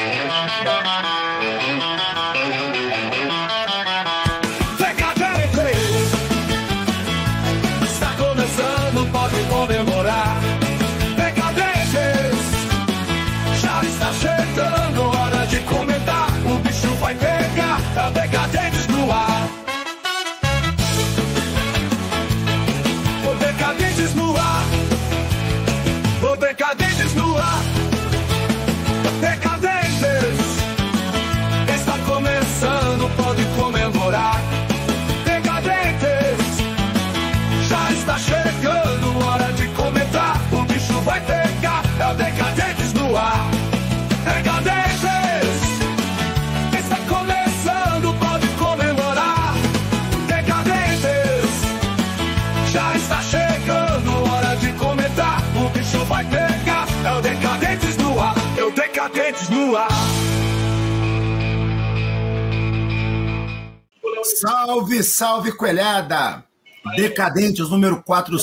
Está começando, pode comemorar. Decadentes, já está chegando, hora de comentar. O bicho vai pegar, é o Decadentes no ar. O Decadentes no ar. O Decadentes no ar. Decadentes, está começando, pode comemorar. Decadentes, já está chegando, hora de comentar. O bicho vai pegar, é o Decadentes no ar. Decadentes, está começando, pode comemorar. Decadentes, já está chegando, hora de comentar. O bicho vai pegar, é o Decadentes no ar. É o Decadentes no ar. Salve, salve, coelhada! Decadentes, número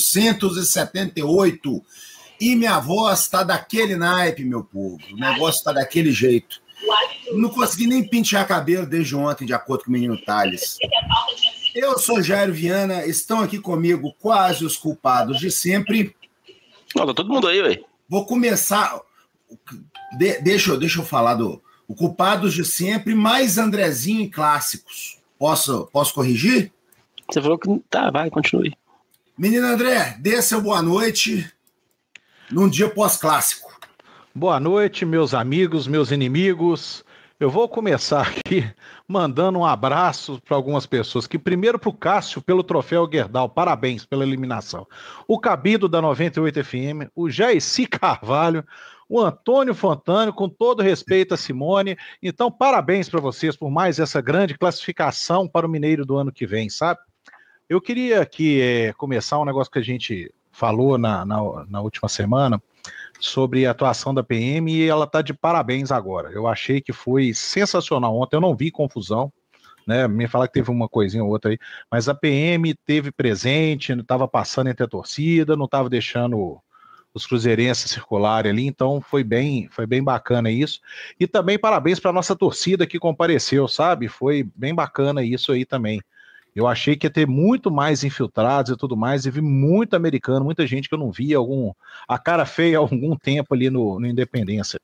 478. E minha voz tá daquele naipe, meu povo. O negócio tá daquele jeito. Não consegui nem pentear cabelo desde ontem, de acordo com o menino Thales. Eu sou Jairo Viana, estão aqui comigo quase os culpados de sempre. Olha, todo mundo aí, ué. Vou começar... Deixa eu falar do... O culpados de sempre, mais Andrezinho em clássicos. Posso corrigir? Você falou que... Tá, vai, continue. Menino André, dê seu boa noite num dia pós-clássico. Boa noite, meus amigos, meus inimigos. Eu vou começar aqui mandando um abraço para algumas pessoas. Que primeiro para o Cássio, pelo troféu Gerdau. Parabéns pela eliminação. O Cabido, da 98 FM. O Jaeci Carvalho. O Antônio Fontano, com todo respeito a Simone. Então, parabéns para vocês por mais essa grande classificação para o Mineiro do ano que vem, sabe? Eu queria aqui começar um negócio que a gente falou na última semana sobre a atuação da PM e ela está de parabéns agora. Eu achei que foi sensacional ontem, eu não vi confusão, né? Me falar que teve uma coisinha ou outra aí, mas a PM teve presente, estava passando entre a torcida, não estava deixando os cruzeirenses circularem ali, então foi bem bacana isso. E também parabéns para a nossa torcida que compareceu, sabe? Foi bem bacana isso aí também. Eu achei que ia ter muito mais infiltrados e tudo mais, e vi muito americano, muita gente que eu não via a cara feia há algum tempo ali no Independência.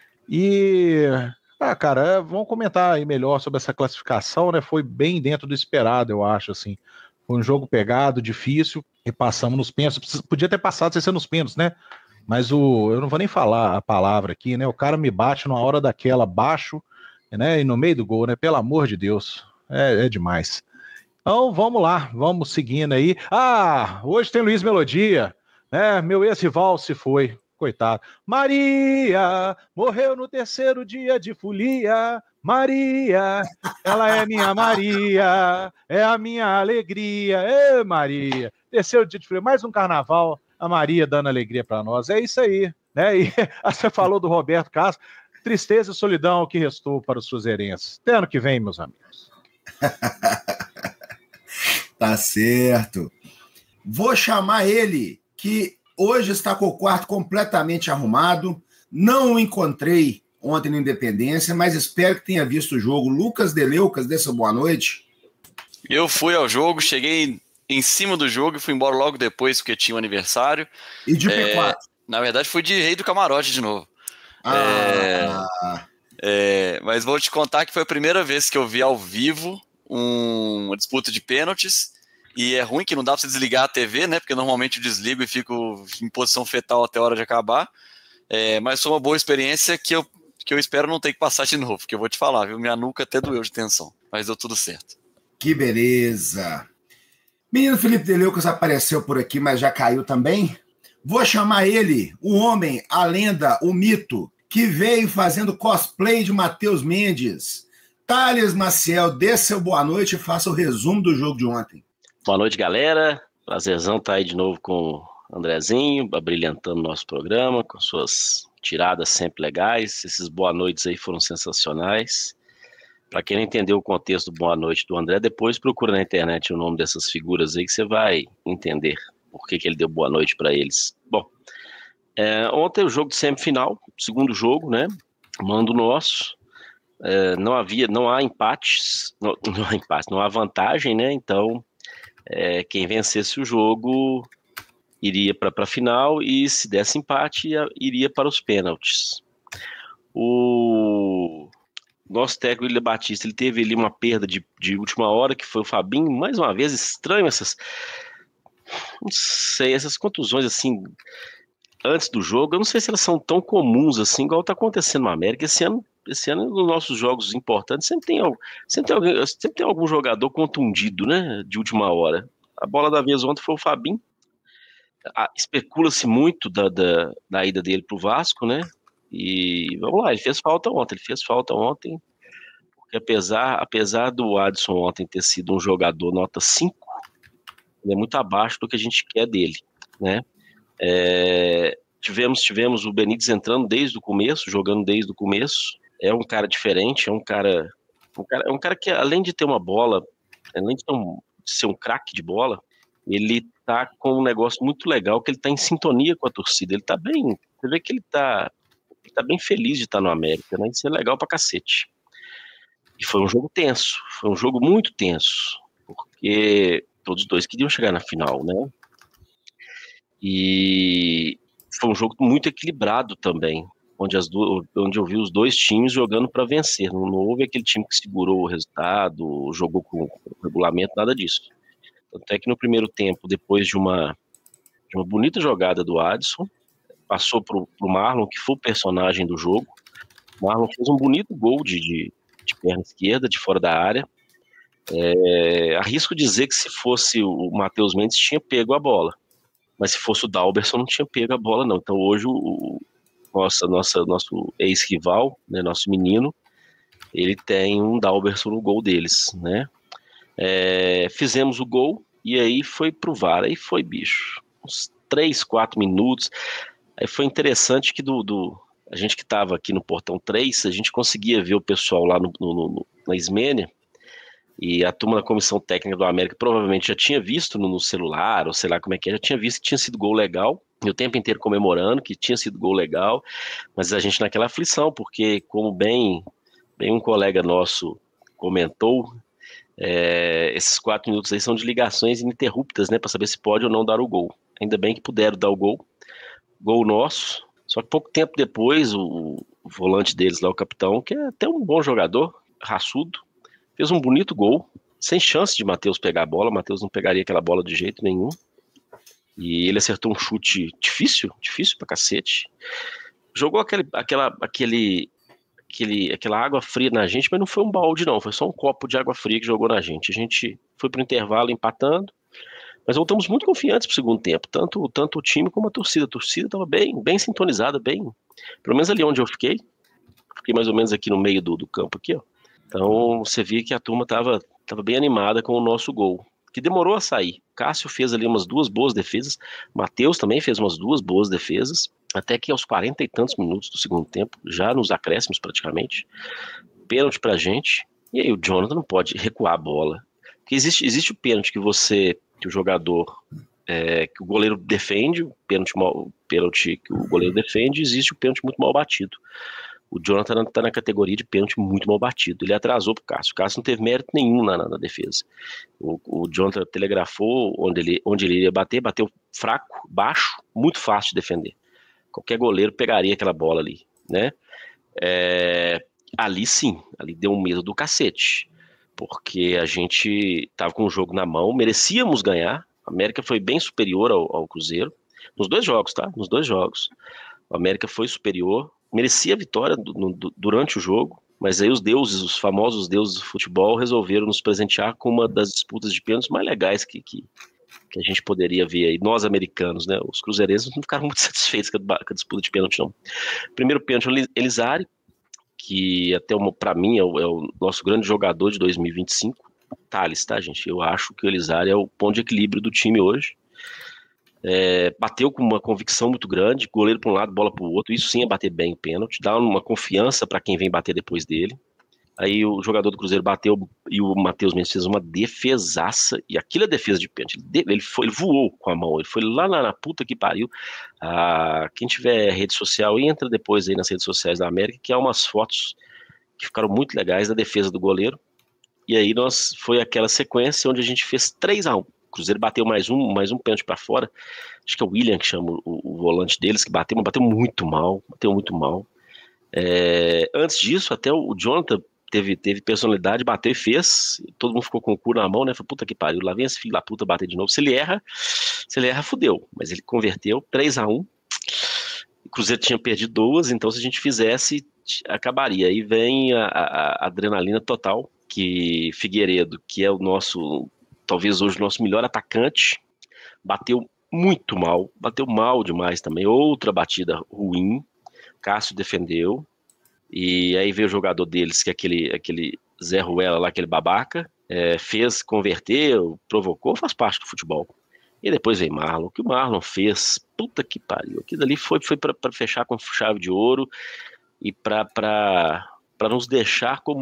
E, cara, vamos comentar aí melhor sobre essa classificação, né? Foi bem dentro do esperado, eu acho, assim. Foi um jogo pegado, difícil, e passamos nos pênaltis. Podia ter passado sem ser nos pênaltis, né? Mas eu não vou nem falar a palavra aqui, né? O cara me bate numa hora daquela, baixo, né? E no meio do gol, né? Pelo amor de Deus, é demais. Então, vamos lá, vamos seguindo aí. Hoje tem Luiz Melodia, né? Meu ex-rival se foi, coitado. Maria morreu no 3º dia de folia. Maria, ela é minha Maria, é a minha alegria. Ê, Maria, 3º dia de folia, mais um carnaval, a Maria dando alegria para nós. É isso aí, né? E você falou do Roberto Castro, tristeza e solidão que restou para os cruzeirenses. Até ano que vem, meus amigos. Tá certo. Vou chamar ele, que hoje está com o quarto completamente arrumado. Não o encontrei ontem na Independência, mas espero que tenha visto o jogo. Lucas Deleucas, dê sua boa noite. Eu fui ao jogo, cheguei em cima do jogo e fui embora logo depois, porque tinha um aniversário. E de P4? Na verdade, fui de Rei do Camarote de novo. Mas vou te contar que foi a primeira vez que eu vi ao vivo uma disputa de pênaltis, e é ruim que não dá pra você desligar a TV, né, porque normalmente eu desligo e fico em posição fetal até a hora de acabar, mas foi uma boa experiência que eu espero não ter que passar de novo, porque eu vou te falar, viu, minha nuca até doeu de tensão, mas deu tudo certo. Que beleza. Menino Felipe Deleucas apareceu por aqui, mas já caiu também. Vou chamar ele, o homem, a lenda, o mito, que veio fazendo cosplay de Matheus Mendes. Thales Maciel, dê seu boa noite e faça o resumo do jogo de ontem. Boa noite, galera. Prazerzão estar aí de novo com o Andrezinho, abrilhantando nosso programa, com suas tiradas sempre legais. Esses boa noites aí foram sensacionais. Para quem não entendeu o contexto do boa noite do André, depois procura na internet o nome dessas figuras aí que você vai entender por que ele deu boa noite para eles. Bom, ontem o jogo de semifinal, segundo jogo, né? mando nosso. Não há empates, não há vantagem, né? Então, quem vencesse o jogo iria para a final, e se desse empate, iria para os pênaltis. O nosso técnico William Batista, ele teve ali uma perda de última hora, que foi o Fabinho. Mais uma vez, estranho não sei, essas contusões assim antes do jogo, eu não sei se elas são tão comuns assim, igual está acontecendo no América. Esse ano, nos nossos jogos importantes, sempre tem algum jogador contundido, né, de última hora. A bola da vez ontem foi o Fabinho. Especula-se muito da ida dele para o Vasco, né? E vamos lá, ele fez falta ontem, porque apesar do Adson ontem ter sido um jogador nota 5, ele é muito abaixo do que a gente quer dele, né? Tivemos o Benítez entrando desde o começo, jogando desde o começo. É um cara diferente, é um cara que, além de ter uma bola, além de ser um craque de bola, ele tá com um negócio muito legal, que ele tá em sintonia com a torcida. Ele tá bem, você vê que ele tá bem feliz de estar no América, né? Isso é legal pra cacete. E foi um jogo tenso, foi um jogo muito tenso, porque todos os dois queriam chegar na final, né? E foi um jogo muito equilibrado também, onde eu vi os dois times jogando para vencer. Não houve aquele time que segurou o resultado, jogou com regulamento, nada disso. Tanto é que no primeiro tempo, depois de uma bonita jogada do Adson, passou pro Marlon, que foi o personagem do jogo. O Marlon fez um bonito gol de perna esquerda, de fora da área. Arrisco dizer que se fosse o Matheus Mendes, tinha pego a bola. Mas se fosse o Dalberson, não tinha pego a bola, não. Então hoje nosso ex-rival, né, nosso menino, ele tem um Dalberson no gol deles, né? Fizemos o gol e aí foi pro VAR. Aí foi, bicho, uns 3, 4 minutos. Aí foi interessante que a gente que estava aqui no Portão 3, a gente conseguia ver o pessoal lá na Ismênia, e a turma da comissão técnica do América provavelmente já tinha visto no celular, ou sei lá como é que é, já tinha visto que tinha sido gol legal, e o tempo inteiro comemorando que tinha sido gol legal, mas a gente naquela aflição, porque como bem um colega nosso comentou, esses 4 minutos aí são de ligações ininterruptas, né, para saber se pode ou não dar o gol. Ainda bem que puderam dar o gol nosso, só que pouco tempo depois o volante deles lá, o capitão, que é até um bom jogador, raçudo, fez um bonito gol, sem chance de Matheus pegar a bola. Matheus não pegaria aquela bola de jeito nenhum. E ele acertou um chute difícil pra cacete. Jogou aquela água fria na gente, mas não foi um balde não, foi só um copo de água fria que jogou na gente. A gente foi pro intervalo empatando, mas voltamos muito confiantes pro segundo tempo, tanto o time como a torcida. A torcida estava bem sintonizada, pelo menos ali onde eu fiquei mais ou menos aqui no meio do campo aqui, ó. Então você via que a turma estava bem animada com o nosso gol, que demorou a sair. Cássio fez ali umas 2 boas defesas, Matheus também fez umas 2 boas defesas, até que aos 40 e tantos minutos do segundo tempo, já nos acréscimos praticamente, pênalti pra gente, e aí o Jonathan não pode recuar a bola. Porque existe o pênalti que o jogador, que o goleiro defende, o pênalti que o goleiro defende, existe o pênalti muito mal batido. O Jonathan está na categoria de pênalti muito mal batido. Ele atrasou pro Cássio. O Cássio não teve mérito nenhum na defesa. O Jonathan telegrafou onde ele iria bater, bateu fraco, baixo, muito fácil de defender. Qualquer goleiro pegaria aquela bola ali, né? Ali sim, ali deu um medo do cacete, porque a gente tava com o jogo na mão, merecíamos ganhar. A América foi bem superior ao Cruzeiro, nos 2 jogos, tá? Nos 2 jogos. A América foi superior, merecia a vitória durante o jogo, mas aí os famosos deuses do futebol resolveram nos presentear com uma das disputas de pênaltis mais legais que a gente poderia ver aí, nós americanos, né? Os cruzeirenses não ficaram muito satisfeitos com a disputa de pênalti, não. Primeiro pênalti, Elizari, que até para mim é o nosso grande jogador de 2025, Thales, tá, gente? Eu acho que o Elizari é o ponto de equilíbrio do time hoje. Bateu com uma convicção muito grande, goleiro para um lado, bola para o outro, isso sim é bater bem o pênalti, dá uma confiança para quem vem bater depois dele. Aí o jogador do Cruzeiro bateu e o Matheus Mendes fez uma defesaça. E aquilo é defesa de pênalti. Ele voou com a mão. Ele foi lá na puta que pariu. Quem tiver rede social, entra depois aí nas redes sociais da América, que há umas fotos que ficaram muito legais da defesa do goleiro. E aí foi aquela sequência onde a gente fez 3-1. O Cruzeiro bateu mais um pênalti para fora. Acho que é o William que chama o volante deles, que bateu, mas bateu muito mal. Antes disso, até o Jonathan teve personalidade, bateu e fez. Todo mundo ficou com o cu na mão, né? Falei, puta que pariu, lá vem esse filho da puta bater de novo. Se ele erra, fudeu. Mas ele converteu 3-1. O Cruzeiro tinha perdido 2, então se a gente fizesse, acabaria. Aí vem a adrenalina total, que Figueiredo, que é talvez hoje o nosso melhor atacante, bateu muito mal, bateu mal demais também. Outra batida ruim. Cássio defendeu. E aí veio o jogador deles, que é aquele Zé Ruela lá, aquele babaca, converteu, provocou, faz parte do futebol. E depois veio Marlon. O que o Marlon fez, puta que pariu. Aquilo ali foi para fechar com chave de ouro e para nos deixar com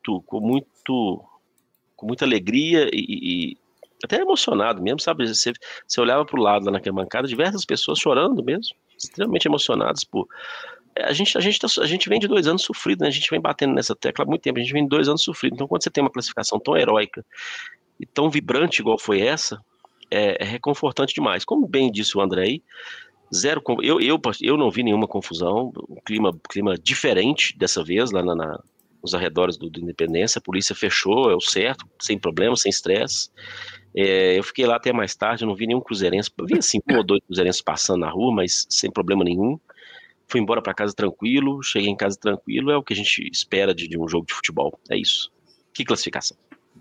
muita alegria e até emocionado mesmo, sabe? Você olhava para o lado lá naquela bancada, diversas pessoas chorando mesmo, extremamente emocionadas por... A gente vem de 2 anos sofrido, né? A gente vem batendo nessa tecla há muito tempo, a gente vem de 2 anos sofrido. Então, quando você tem uma classificação tão heróica e tão vibrante igual foi essa, é reconfortante demais. Como bem disse o André aí, eu não vi nenhuma confusão, um clima diferente dessa vez, lá nos arredores do Independência. A polícia fechou, é o certo, sem problema, sem estresse. Eu fiquei lá até mais tarde, eu não vi nenhum cruzeirense, eu vi assim 1 ou 2 cruzeirenses passando na rua, mas sem problema nenhum. Fui embora para casa tranquilo, cheguei em casa tranquilo, é o que a gente espera de um jogo de futebol, é isso. Que classificação.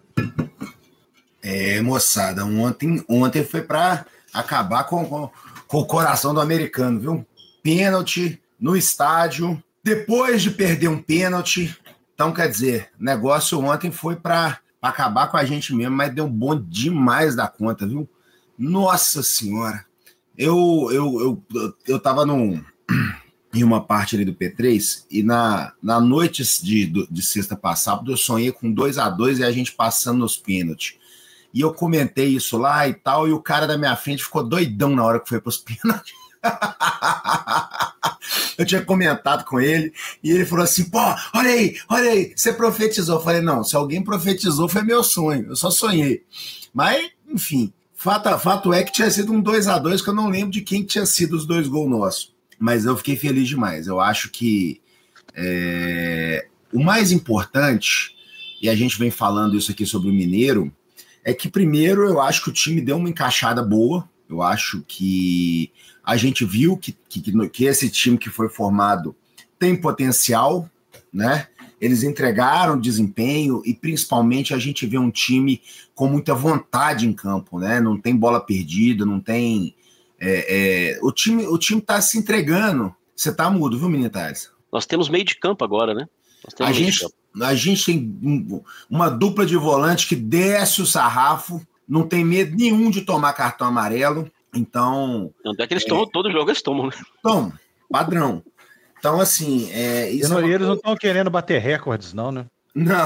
Moçada, ontem foi para acabar com o coração do americano, viu? Pênalti no estádio, depois de perder um pênalti. Então, quer dizer, negócio ontem foi para acabar com a gente mesmo, mas deu bom demais da conta, viu? Nossa Senhora! Eu tava em uma parte ali do P3, e na noite de sexta para sábado eu sonhei com 2-2 e a gente passando nos pênaltis. E eu comentei isso lá e tal, e o cara da minha frente ficou doidão na hora que foi pros pênaltis. Eu tinha comentado com ele, e ele falou assim, pô, olha aí, você profetizou. Eu falei, não, se alguém profetizou foi meu sonho, eu só sonhei. Mas, enfim, fato é que tinha sido um 2-2, que eu não lembro de quem tinha sido os 2 gols nossos. Mas eu fiquei feliz demais. Eu acho que o mais importante, e a gente vem falando isso aqui sobre o Mineiro, é que primeiro eu acho que o time deu uma encaixada boa. Eu acho que a gente viu que esse time que foi formado tem potencial, né? Eles entregaram desempenho e principalmente a gente vê um time com muita vontade em campo, né? Não tem bola perdida, não tem... O time tá se entregando. Você tá mudo, viu, menino Thales? Nós temos meio de campo agora, né? A gente tem uma dupla de volante que desce o sarrafo, não tem medo nenhum de tomar cartão amarelo. Então... Não é que eles tomam, todo jogo eles tomam, né? Tomam, padrão. Então, assim... eles não estão querendo bater recordes, não, né? Não.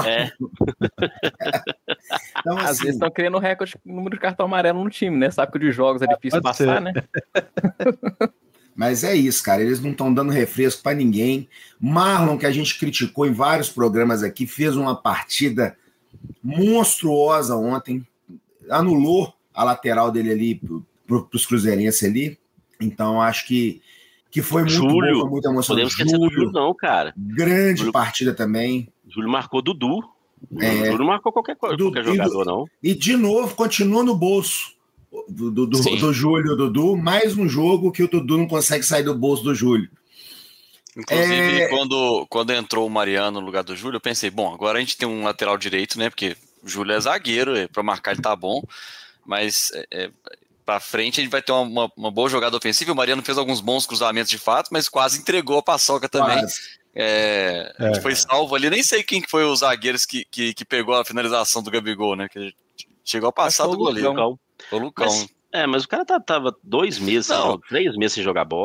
Então, às vezes estão querendo recorde de número de cartão amarelo no time, né? Sabe que o de jogos é difícil passar, né? Mas é isso, cara. Eles não estão dando refresco para ninguém. Marlon, que a gente criticou em vários programas aqui, fez uma partida monstruosa ontem. Anulou a lateral dele ali para os cruzeirenses ali. Então, acho que foi muito bom, foi muito emocionante. Podemos esquecer do Júlio, não, cara. Grande partida também. Júlio marcou Dudu. Júlio não marcou qualquer jogador, não. E, de novo, continua no bolso do Júlio, o Dudu. Mais um jogo que o Dudu não consegue sair do bolso do Júlio. Inclusive, quando entrou o Mariano no lugar do Júlio, eu pensei, bom, agora a gente tem um lateral direito, né? Porque o Júlio é zagueiro, para marcar ele tá bom. Mas para frente a gente vai ter uma boa jogada ofensiva. O Mariano fez alguns bons cruzamentos de fato, mas quase entregou a paçoca também. A gente foi salvo ali. Nem sei quem foi os zagueiros que pegou a finalização do Gabigol, né? Que chegou a passar do goleiro. Foi o Lucão. Mas o cara tava 2 meses, 3 meses sem jogar bola.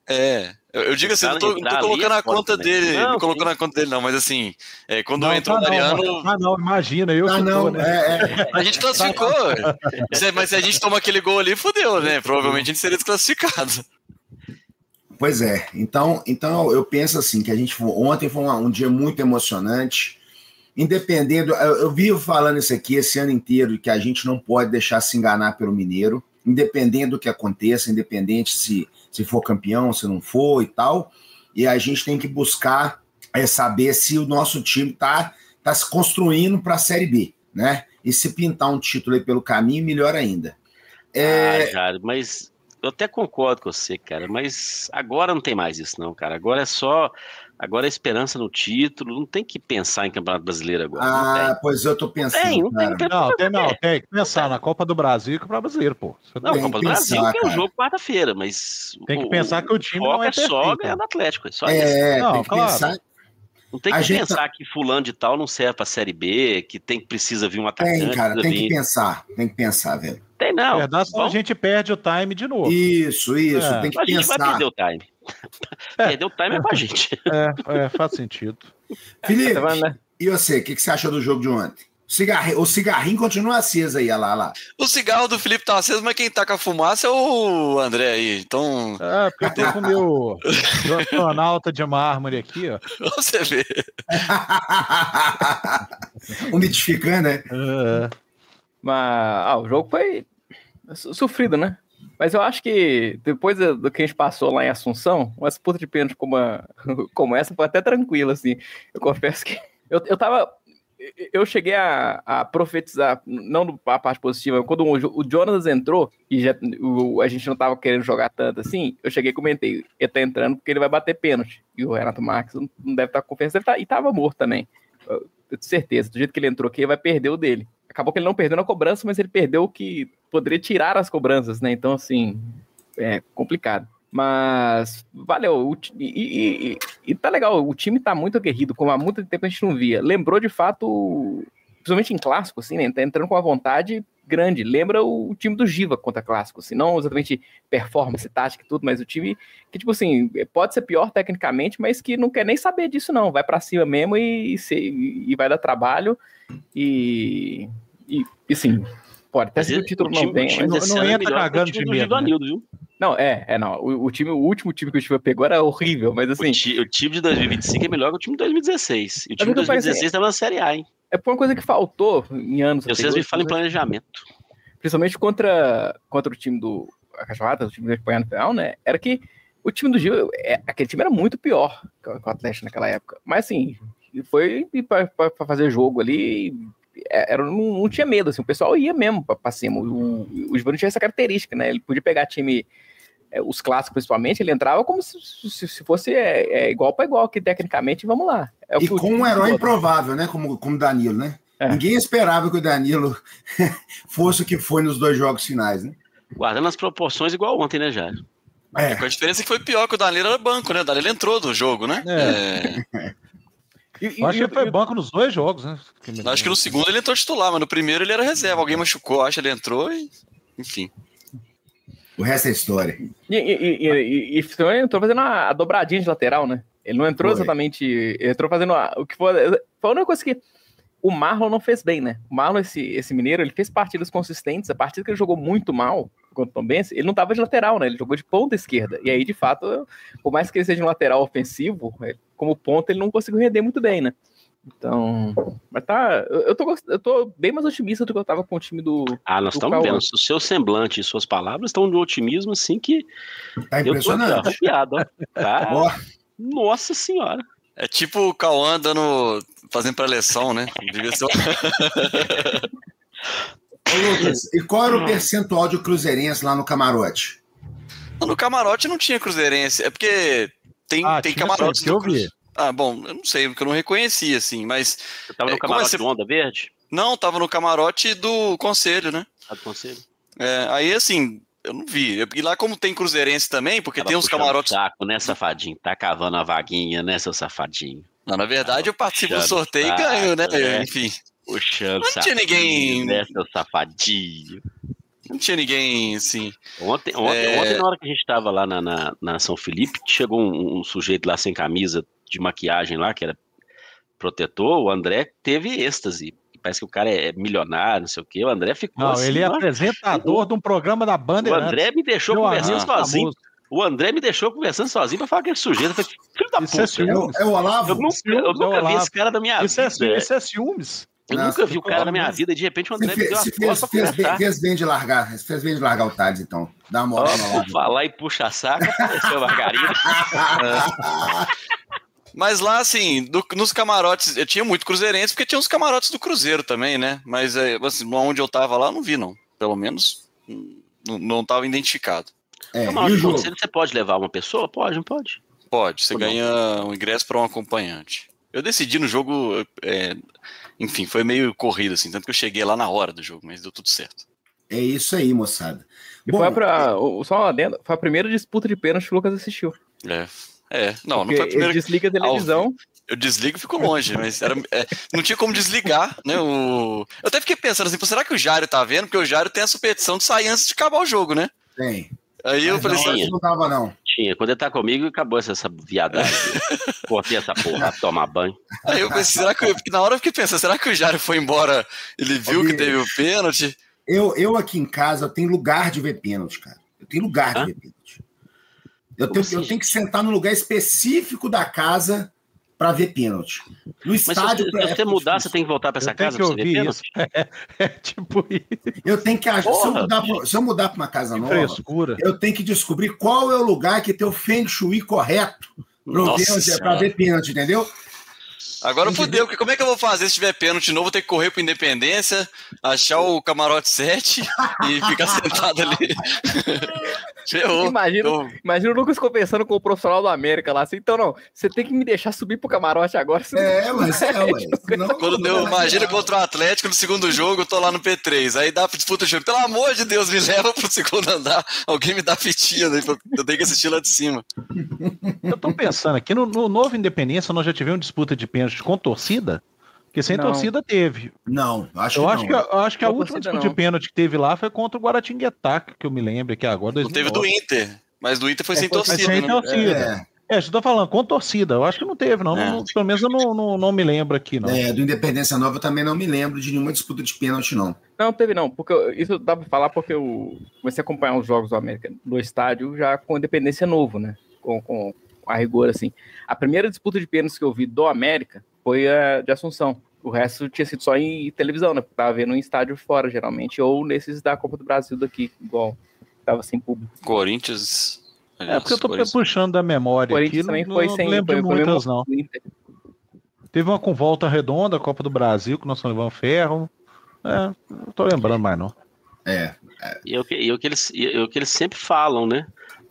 Eu digo assim, não tô colocando na conta dele, não colocando na conta dele não, mas assim, quando entrou o Mariano... Não, imagina, eu que tô, né? A gente classificou, mas se a gente toma aquele gol ali, fodeu, né? Provavelmente a gente seria desclassificado. Pois é, então eu penso assim, que ontem foi um dia muito emocionante, independendo, eu vivo falando isso aqui esse ano inteiro, que a gente não pode deixar se enganar pelo Mineiro, independente do que aconteça, independente se for campeão, se não for e tal, e a gente tem que buscar saber se o nosso time tá se construindo para a Série B, né? E se pintar um título aí pelo caminho, melhor ainda. Jário, mas eu até concordo com você, cara, mas agora não tem mais isso não, cara, agora é esperança no título, não tem que pensar em Campeonato Brasileiro agora. Pois eu tô pensando. Tem que pensar na Copa do Brasil e Campeonato Brasileiro, pô. Não, Copa do Brasil que é o jogo quarta-feira, mas tem que pensar que o time não é perfeito. Só ganhar do Atlético, só isso. Tem que pensar. Não tem que pensar que fulano de tal não serve pra Série B, que precisa vir um atacante. Tem, cara, tem que pensar, velho. Tem não. Na verdade, senão a gente perde o time de novo. Isso, tem que pensar. A gente vai perder o time. Perder o time é pra gente. Faz sentido. Felipe, e você, o que você achou do jogo de ontem? O cigarrinho continua aceso aí, olha lá. O cigarro do Felipe tá aceso, mas quem tá com a fumaça é o André aí, então... Porque eu tô com o meu astronauta de mármore aqui, ó. Você vê. Umidificando, né? Mas o jogo foi sofrido, né? Mas eu acho que depois do que a gente passou lá em Assunção, uma disputa de pênalti como essa foi até tranquila, assim. Eu confesso que eu cheguei a profetizar, não a parte positiva, quando o Jonas entrou e a gente não tava querendo jogar tanto assim, eu cheguei e comentei, ele tá entrando porque ele vai bater pênalti. E o Renato Marques não deve estar com confiança, e tava morto também. Eu tenho certeza, do jeito que ele entrou aqui, ele vai perder o dele. Acabou que ele não perdeu na cobrança, mas ele perdeu o que poderia tirar as cobranças, né? Então, assim, é complicado. Mas valeu, e tá legal, o time tá muito aguerrido, como há muito tempo a gente não via. Lembrou de fato, principalmente em clássico, assim, né? Tá entrando com uma vontade grande. Lembra o time do Giva contra clássico, assim, não exatamente performance, tática e tudo, mas o time que, tipo assim, pode ser pior tecnicamente, mas que não quer nem saber disso, não. Vai pra cima mesmo e vai dar trabalho e sim, pode até ser que o título não tem, mas não entra cagando de medo, né? Viu? Não, não. O último time que o Chiva pegou era horrível, mas assim... O time de 2025 é melhor que o time de 2016. E o time de 2016 estava na Série A, hein? É por uma coisa que faltou em anos. Vocês me falam em planejamento. Principalmente contra o time do Cachorrada, o time do Espanha no final, né? Era que o time do Gil, aquele time era muito pior que o Atlético naquela época. Mas assim, foi pra fazer jogo ali... não tinha medo, assim, o pessoal ia mesmo pra cima. O Giva não tinha essa característica, né? Ele podia pegar time, os clássicos principalmente, ele entrava como se fosse igual para igual, que tecnicamente, vamos lá. E com um herói improvável, né? Como o Danilo, né? Ninguém esperava que o Danilo fosse o que foi nos 2 jogos finais, né? Guardando as proporções igual ontem, né, Jário? Com a diferença que foi pior que o Danilo era banco, né? O Danilo entrou do jogo, né? Eu acho que ele foi banco nos 2 jogos, né? Acho que no segundo ele entrou titular, mas no primeiro ele era reserva. Alguém machucou, acho que ele entrou e... Enfim. O resto é história. E ele entrou fazendo a dobradinha de lateral, né? Ele não entrou exatamente... Ele entrou fazendo o que foi... Foi a única coisa que o Marlon não fez bem, né? O Marlon, esse mineiro, ele fez partidas consistentes. A partida que ele jogou muito mal contra o Tombense, ele não tava de lateral, né? Ele jogou de ponta esquerda. E aí, de fato, por mais que ele seja um lateral ofensivo, como ponta, ele não conseguiu render muito bem, né? Então, mas tá... Eu tô bem mais otimista do que eu tava com o time do... Nós estamos vendo. O seu semblante e suas palavras estão de um otimismo, assim, que... Tá impressionante. Eu tô arrepiado, ó. Tá... Nossa Senhora. É tipo o Cauã fazendo pré-eleção, né? Devia ser... Ô, Lucas, e qual era o percentual de cruzeirense lá no camarote? No camarote não tinha cruzeirense. É porque tem camarotes que eu vi. Bom, eu não sei, porque eu não reconheci, assim, mas... Você tava no camarote do Onda Verde? Não, tava no camarote do Conselho, né? Do Conselho? Aí, assim, eu não vi. E lá como tem cruzeirense também, porque tava tem uns camarotes... saco, né, safadinho? Tá cavando a vaguinha, né, seu safadinho? Não, na verdade, eu participo do sorteio e ganho, né? Enfim. Puxando, não tinha ninguém... né, seu safadinho? Não tinha ninguém, assim... Ontem, na hora que a gente tava lá na São Felipe, chegou um sujeito lá sem camisa de maquiagem lá, que era protetor, o André teve êxtase. Parece que o cara é milionário, não sei o quê. O André ficou Não, assim, ele é ó. apresentador de um programa da O Bandeirantes. André me deixou Meu conversando amigo sozinho. famoso. O André me deixou conversando sozinho pra falar aquele sujeito. Eu falei, filho da Isso é puta. ciúmes. É o Olavo? Eu nunca vi esse cara da minha Isso vida. é ciúmes. Eu Nossa, nunca vi o cara tô na minha falando. vida e de repente o André me deu as Fez costas pra conversar. bem de largar o Thales, então. Dá uma moral no Ó, Olavo. falar e puxa saco, apareceu a Margarida. Mas lá, assim, nos camarotes, eu tinha muito cruzeirense, porque tinha uns camarotes do Cruzeiro também, né? Mas assim, onde eu tava lá, não vi, não. Pelo menos, não tava identificado. É, Camarote e o de jogo? conselho, você pode levar uma pessoa? Pode, não pode? Pode, você Ou não? ganha um ingresso para um acompanhante. Eu decidi no jogo, enfim, foi meio corrido, assim, tanto que eu cheguei lá na hora do jogo, mas deu tudo certo. É isso aí, moçada. E Bom, só uma adenda, foi a primeira disputa de pênalti que o Lucas assistiu. Não Porque foi a primeira. ele desliga a televisão. Eu desligo e fico longe, mas não tinha como desligar, né? Eu até fiquei pensando assim, pô, será que o Jário tá vendo? Porque o Jário tem a superstição de sair antes de acabar o jogo, né? tem. Aí eu Mas falei não, assim, isso não tava, não. Tinha. Quando ele tá comigo, acabou essa viadagem. Cortei essa porra, tomar banho. aí eu pensei, porque na hora eu fiquei pensando, será que o Jário foi embora, ele viu que teve o pênalti? Eu aqui em casa, eu tenho lugar de ver pênalti, cara. Eu tenho lugar de ver pênalti. Eu tenho que sentar no lugar específico da casa para ver pênalti. No Mas estádio... se você mudar, você tem que voltar pra essa Eu tenho casa que pra você ver ouvir pênalti? isso. É tipo isso. Eu tenho que achar... Porra, Se eu mudar para uma casa Que nova, frescura. eu tenho que descobrir qual é o lugar que tem o Feng Shui correto Nossa para Senhora. ver pênalti, entendeu? Agora fudeu, porque como é que eu vou fazer se tiver pênalti novo? Vou ter que correr pro Independência, achar o camarote 7 e ficar sentado ali. Ferrou. Imagina o Lucas conversando com o profissional do América lá, assim, então não, você tem que me deixar subir pro camarote agora. Imagina contra o Atlético no segundo jogo, eu tô lá no P3, aí dá disputa de jogo, pelo amor de Deus, me leva pro segundo andar, alguém me dá fitinha, né, eu tenho que assistir lá de cima. Eu tô pensando aqui, no novo Independência, nós já tivemos disputa de pênalti com torcida? Porque sem Não. torcida teve. Não, acho Eu que acho não. que, eu acho que a Com última torcida, disputa não. de pênalti que teve lá foi contra o Guaratinguetá, que eu me lembro, que é agora Não teve 2009. do Inter, mas do Inter foi sem foi sem torcida, Sem né? torcida. É, eu tô falando com torcida. Eu acho que não teve, não. É. Pelo menos eu não me lembro aqui, não. Do Independência Nova eu também não me lembro de nenhuma disputa de pênalti, não. Não, teve não, porque isso dá pra falar porque eu comecei a acompanhar os jogos do América no estádio já com Independência novo, né? Com a rigor, assim. A primeira disputa de pênaltis que eu vi do América foi a de Assunção. O resto tinha sido só em televisão, né? Porque tava vendo em estádio fora, geralmente, ou nesses da Copa do Brasil daqui, igual tava sem público. Corinthians. É porque eu tô puxando da memória aqui. Corinthians também foi sem. Não lembro de foi muitas, mesmo não. do Inter. Teve uma com volta redonda, a Copa do Brasil, que nós levamos ferro. Não tô lembrando mais, não. E é o que eles sempre falam, né?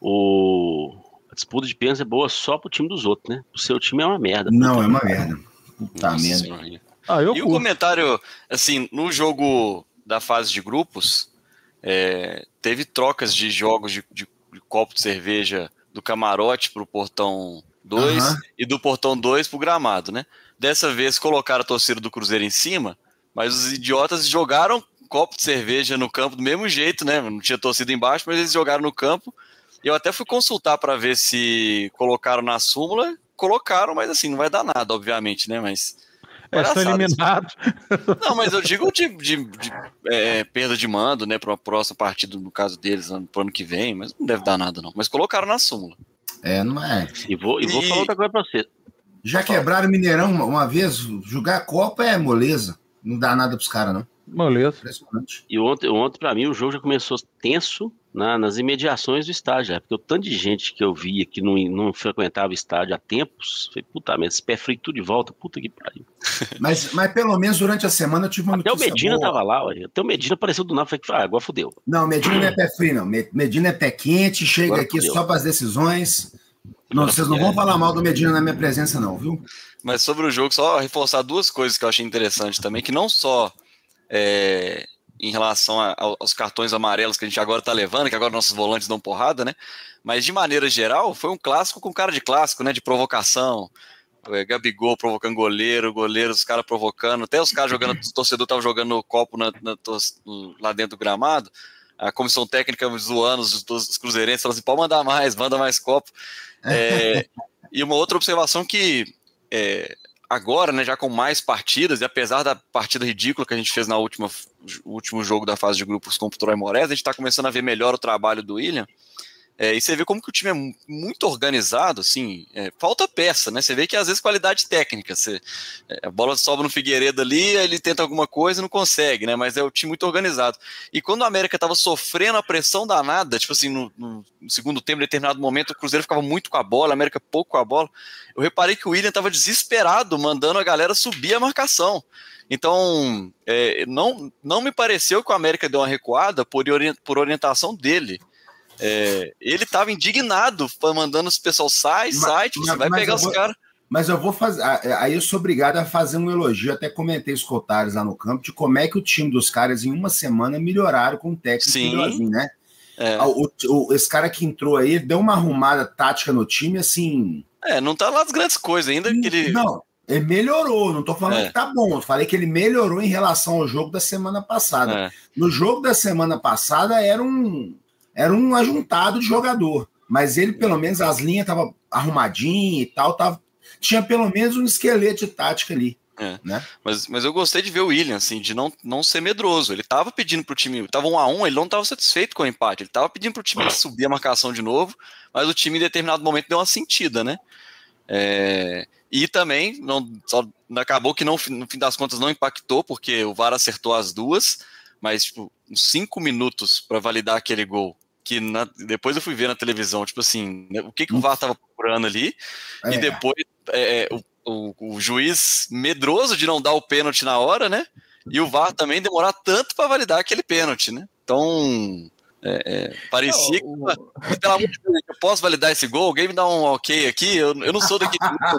A disputa de pênalti é boa só pro time dos outros, né? O seu time é uma merda. Não, é uma merda. Puta Nossa merda. Senhora. Eu E o curto. comentário, assim, no jogo da fase de grupos, teve trocas de jogos de copo de cerveja do camarote pro portão 2 e do portão 2 pro gramado, né? Dessa vez colocaram a torcida do Cruzeiro em cima, mas os idiotas jogaram copo de cerveja no campo do mesmo jeito, né? Não tinha torcida embaixo, mas eles jogaram no campo. E eu até fui consultar para ver se colocaram na súmula. Colocaram, mas assim, não vai dar nada, obviamente, né? Mas... Estão eliminados. Não, mas eu digo de perda de mando, né, para uma próxima partida, no caso deles, pro ano que vem, mas não deve dar nada, não. Mas colocaram na súmula. Não é. E vou falar outra coisa pra você. Já quebraram o Mineirão uma vez, jogar a Copa é moleza. Não dá nada pros caras, não. Beleza. Impressionante. E ontem pra mim, o jogo já começou tenso nas imediações do estádio, porque o tanto de gente que eu via que não frequentava o estádio há tempos, falei, puta merda, esse pé frio tudo de volta, puta que pariu. Mas pelo menos durante a semana eu tive uma Até o notícia Medina boa. tava lá, olha. Até o Medina apareceu do nada, falei, agora fodeu. Não, Medina não é pé frio, não. Medina é pé quente, chega Agora aqui fudeu. só para as decisões. Não, vocês não vão falar mal do Medina na minha presença, não, viu? Mas sobre o jogo, só reforçar duas coisas que eu achei interessante também, que não só em relação aos cartões amarelos que a gente agora tá levando, que agora nossos volantes dão porrada, né? Mas de maneira geral, foi um clássico com cara de clássico, né? De provocação. Gabigol provocando goleiro, os caras provocando, até os caras jogando, o torcedor tava jogando no copo lá dentro do gramado. a comissão técnica zoando os cruzeirenses, falando assim, pode mandar mais, manda mais copo. E uma outra observação que agora, né, já com mais partidas, e apesar da partida ridícula que a gente fez no último jogo da fase de grupos contra o Troy Moraes, a gente está começando a ver melhor o trabalho do William. E você vê como que o time é muito organizado, assim, falta peça, né? Você vê que às vezes qualidade técnica, a bola sobe no Figueiredo ali, ele tenta alguma coisa e não consegue, né? Mas é o time muito organizado. E quando o América estava sofrendo a pressão danada, tipo assim, no segundo tempo, em determinado momento, o Cruzeiro ficava muito com a bola, o América pouco com a bola, eu reparei que o William estava desesperado, mandando a galera subir a marcação. Então, não me pareceu que o América deu uma recuada por orientação dele. Ele estava indignado, mandando os pessoal sai, você vai pegar os caras. Mas eu vou fazer. Aí eu sou obrigado a fazer um elogio. Até comentei os cotários lá no campo de como é que o time dos caras em uma semana melhoraram com o técnico melhorzinho, né? Esse cara que entrou aí deu uma arrumada tática no time, assim. Não tá lá das grandes coisas ainda. Não, ele melhorou. Não tô falando que tá bom. Eu falei que ele melhorou em relação ao jogo da semana passada. No jogo da semana passada era um ajuntado de jogador, mas ele, pelo menos, as linhas estavam arrumadinhas e tal, tinha pelo menos um esqueleto de tática ali. Né? Mas eu gostei de ver o William, assim, de não ser medroso. Ele estava pedindo pro time, estava 1-1, ele não estava satisfeito com o empate, ele estava pedindo pro time subir a marcação de novo, mas o time em determinado momento deu uma sentida, né? E também acabou que no fim das contas não impactou, porque o VAR acertou as duas, mas tipo, uns 5 minutos para validar aquele gol, que depois eu fui ver na televisão, tipo assim, o que o VAR estava procurando ali, e depois o juiz medroso de não dar o pênalti na hora, né? E o VAR também demorar tanto para validar aquele pênalti, né? Então, parecia que, pelo amor de Deus, eu posso validar esse gol? Alguém me dá um ok aqui? Eu não sou daqui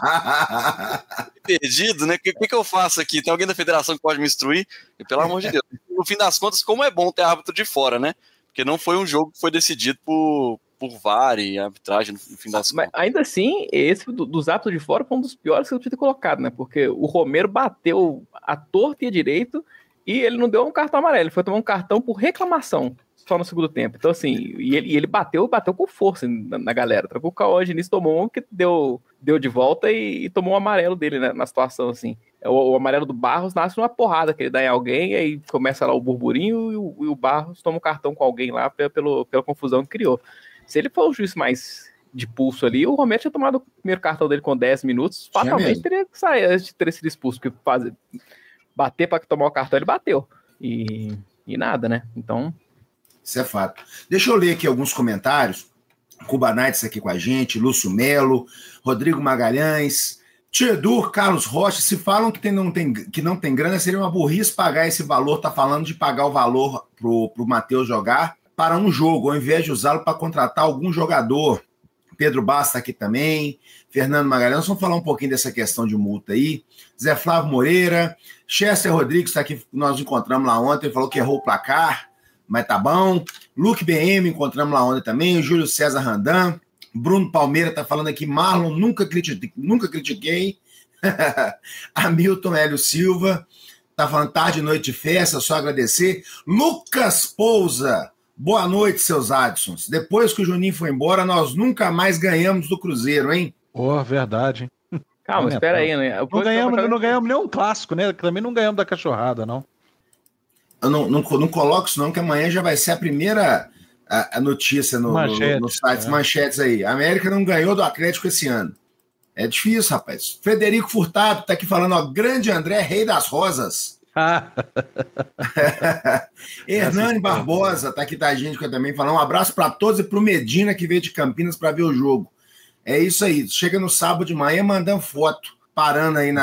perdido, né? O que eu faço aqui? Tem alguém da federação que pode me instruir? E, pelo amor de Deus. No fim das contas, como é bom ter árbitro de fora, né? Porque não foi um jogo que foi decidido por VAR e arbitragem no fim das contas. Mas ainda assim, esse dos árbitros de fora foi um dos piores que eu tinha ter colocado, né? Porque o Romero bateu a torta e a direito e ele não deu um cartão amarelo, ele foi tomar um cartão por reclamação só no segundo tempo. Então, assim, e ele bateu com força na galera. O Cauã Diniz tomou um que deu de volta e tomou o amarelo dele, né, na situação, assim. O amarelo do Barros nasce numa porrada que ele dá em alguém, aí começa lá o burburinho e o Barros toma um cartão com alguém lá pela confusão que criou. Se ele for o juiz mais de pulso ali, o Romero tinha tomado o primeiro cartão dele com 10 minutos, fatalmente teria sido expulso, porque bater para tomar o cartão, ele bateu. E nada, né? Então... Isso é fato. Deixa eu ler aqui alguns comentários. Cuba Nights aqui com a gente, Lúcio Melo, Rodrigo Magalhães, Tiedur, Carlos Rocha. Se falam que não tem grana, seria uma burrice pagar esse valor. Tá falando de pagar o valor pro Matheus jogar para um jogo, ao invés de usá-lo para contratar algum jogador. Pedro Basta aqui também, Fernando Magalhães. Vamos falar um pouquinho dessa questão de multa aí. Zé Flávio Moreira, Chester Rodrigues está aqui, nós encontramos lá ontem, ele falou que errou o placar, mas tá bom. Luke BM, encontramos lá ontem também. O Júlio César Randan. Bruno Palmeira tá falando aqui. Marlon, nunca critiquei. Hamilton Hélio Silva tá falando tarde, noite de festa, só agradecer. Lucas Pousa, boa noite, seus Adsons. Depois que o Juninho foi embora, nós nunca mais ganhamos do Cruzeiro, hein? Verdade. Calma, espera aí, né? Não ganhamos nenhum clássico, né? Também não ganhamos da cachorrada, não. Eu não coloco isso não, que amanhã já vai ser a primeira a notícia nos sites, manchetes aí. A América não ganhou do Atlético esse ano. É difícil, rapaz. Frederico Furtado tá aqui falando, ó, grande André, rei das rosas. Hernani Barbosa tá aqui da gente também falando, um abraço para todos e pro Medina que veio de Campinas para ver o jogo. É isso aí, chega no sábado de manhã mandando foto, parando aí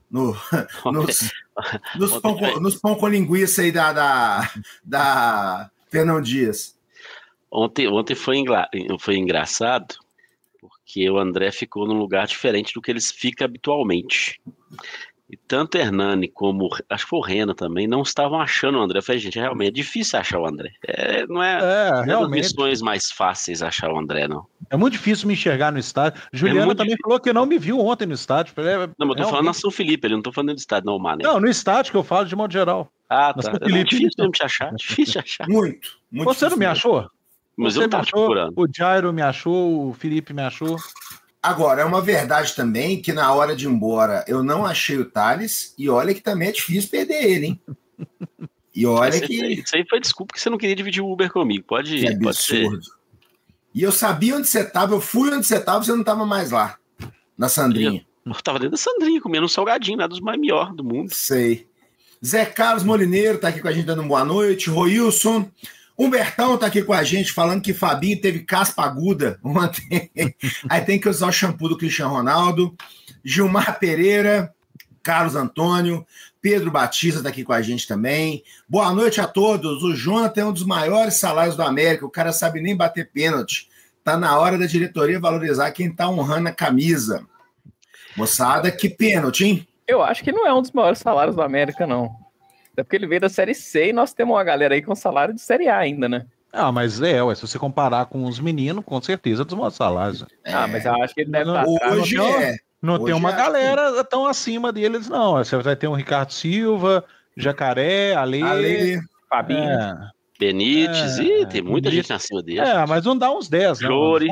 nos pão com linguiça aí da Fernão Dias. Ontem foi engraçado, porque o André ficou num lugar diferente do que ele fica habitualmente. E tanto Hernani como, acho que foi o Rena também, não estavam achando o André. Eu falei, gente, realmente é difícil achar o André. Não é das realmente. missões mais fáceis achar o André, não. É muito difícil me enxergar no estádio. Juliana também falou que não me viu ontem no estádio. Não, mas eu tô falando na São Felipe, ele não tô falando do estádio, não, o Mané. Não, no estádio que eu falo de modo geral. Ah, tá. É difícil mesmo de achar, difícil de achar. Muito Você não me achou? Mas eu não tava procurando. O Jairo me achou, o Felipe me achou. Agora, é uma verdade também que na hora de ir embora eu não achei o Thales, e olha que também é difícil perder ele, hein? E olha que... Isso aí foi desculpa que você não queria dividir o Uber comigo, pode Que ir. absurdo. E eu sabia onde você estava, eu fui onde você estava, você não estava mais lá, na Sandrinha. Eu tava dentro da Sandrinha, comendo um salgadinho, dos mais melhor do mundo. Sei. Zé Carlos Molineiro tá aqui com a gente dando boa noite, Roilson... Humbertão tá aqui com a gente falando que Fabinho teve caspa aguda ontem. Aí tem que usar o shampoo do Cristiano Ronaldo. Gilmar Pereira, Carlos Antônio, Pedro Batista tá aqui com a gente também. Boa noite a todos. O Jonathan é um dos maiores salários do América. O cara sabe nem bater pênalti. Tá na hora da diretoria valorizar quem tá honrando a camisa. Moçada, que pênalti, hein? Eu acho que não é um dos maiores salários do América, não. É porque ele veio da Série C e nós temos uma galera aí com salário de Série A ainda, né? Ah, mas se você comparar com os meninos, com certeza dos maiores salários. Mas eu acho que ele deve estar hoje atrás. Não tem uma galera tão acima deles, não. Você vai ter um Ricardo Silva, Jacaré, Ale, Fabinho. Benítez, tem muita gente acima dele. Mas não dá uns 10, não. Flori.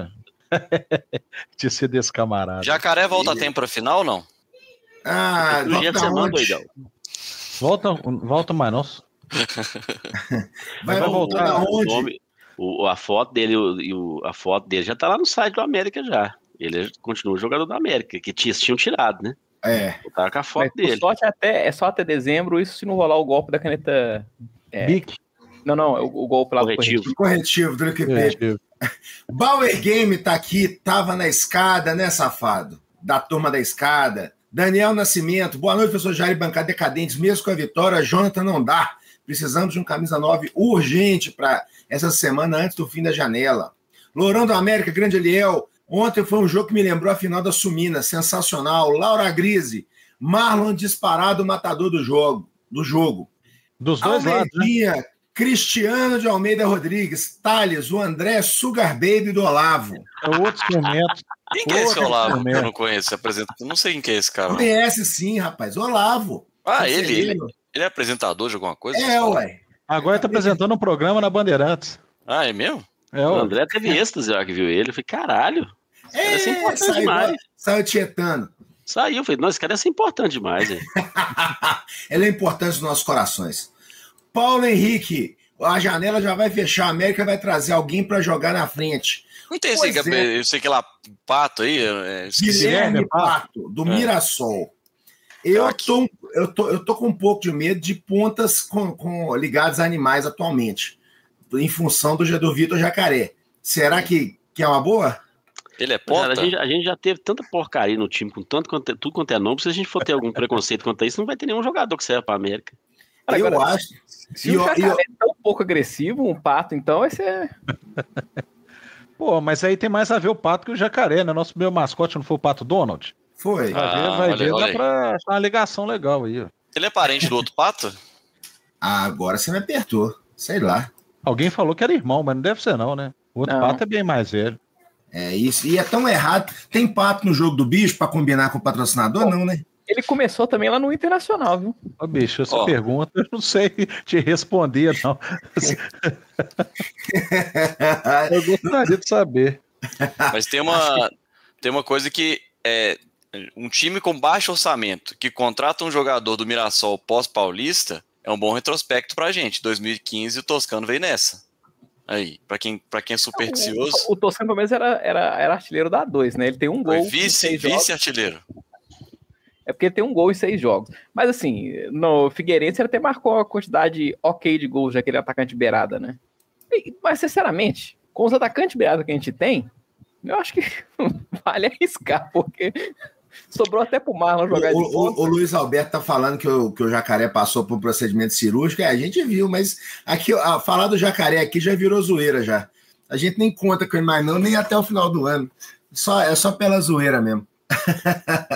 De ser desse camarada. Jacaré volta a tempo pra final ou não? Volta mais, nossa. Vai voltar aonde? A foto dele a foto dele já tá lá no site do América já. Ele continua jogador do América, que tinham tirado, né? Botaram com a foto dele. É só até dezembro, isso se não rolar o golpe da caneta... Bic. Não, o golpe lá corretivo do Wikipedia. Bauer Game tá aqui, tava na escada, né, safado? Da turma da escada. Daniel Nascimento, boa noite, professor Jair, bancada decadentes, mesmo com a vitória, Jonathan não dá. Precisamos de um camisa 9 urgente para essa semana antes do fim da janela. Lourão do América, grande Eliel, ontem foi um jogo que me lembrou a final da Sumina, sensacional. Laura Grise, Marlon disparado, matador do jogo. Dos dois lados, né? Cristiano de Almeida Rodrigues, Thales, o André Sugar Baby do Olavo. É outros momentos. Quem que é esse Olavo? Eu não conheço. Eu não sei quem que é esse cara. Conhece sim, rapaz. Olavo. Ele é apresentador de alguma coisa? Ué. Agora ele tá apresentando um programa na Bandeirantes. Ah, é mesmo? O André teve êxtase, eu que viu ele. Eu falei, caralho. Esse cara é importante demais. Saiu tietando. Saiu, eu falei, nossa, esse cara é importante demais. Ele é importante nos nossos corações. Paulo Henrique, a janela já vai fechar, a América vai trazer alguém para jogar na frente. Não tem esse, eu sei que lá, Pato aí. Guilherme Pato, do Mirassol. Eu tô com um pouco de medo de pontas ligadas a animais atualmente, em função do Vitor Jacaré. Será que é uma boa? Ele é ponta? A gente já teve tanta porcaria no time, com tudo quanto é nome, se a gente for ter algum preconceito quanto a isso, não vai ter nenhum jogador que serve para a América. Eu acho. Se o Jacaré é tão pouco agressivo, um Pato, então vai ser... Pô, mas aí tem mais a ver o Pato que o Jacaré, né? Meu mascote não foi o Pato Donald? Foi. Vai ver, dá pra achar uma ligação legal aí. Ele é parente do outro Pato? Agora você me apertou. Sei lá. Alguém falou que era irmão, mas não deve ser não, né? O outro Pato é bem mais velho. É isso. E é tão errado. Tem Pato no jogo do bicho pra combinar com o patrocinador? Não, né? Ele começou também lá no Internacional, viu? Bicho, essa pergunta eu não sei te responder, não. Eu gostaria de saber. Mas tem uma coisa que um time com baixo orçamento que contrata um jogador do Mirassol pós-paulista é um bom retrospecto pra gente. 2015 o Toscano veio nessa. Aí, pra quem é supersticioso. O Toscano, pelo menos, era artilheiro da A2, né? Ele tem um gol. Vice-artilheiro. É porque ele tem um gol em 6 jogos. Mas assim, no Figueirense ele até marcou uma quantidade ok de gols, já que ele é atacante de beirada, né? Mas, sinceramente, com os atacantes de beirada que a gente tem, eu acho que vale arriscar, porque sobrou até pro Marlon jogar de ponta. O Luiz Alberto tá falando que o Jacaré passou por um procedimento cirúrgico, a gente viu, mas aqui, falar do Jacaré aqui já virou zoeira já. A gente nem conta com ele mais não, nem até o final do ano. É só pela zoeira mesmo.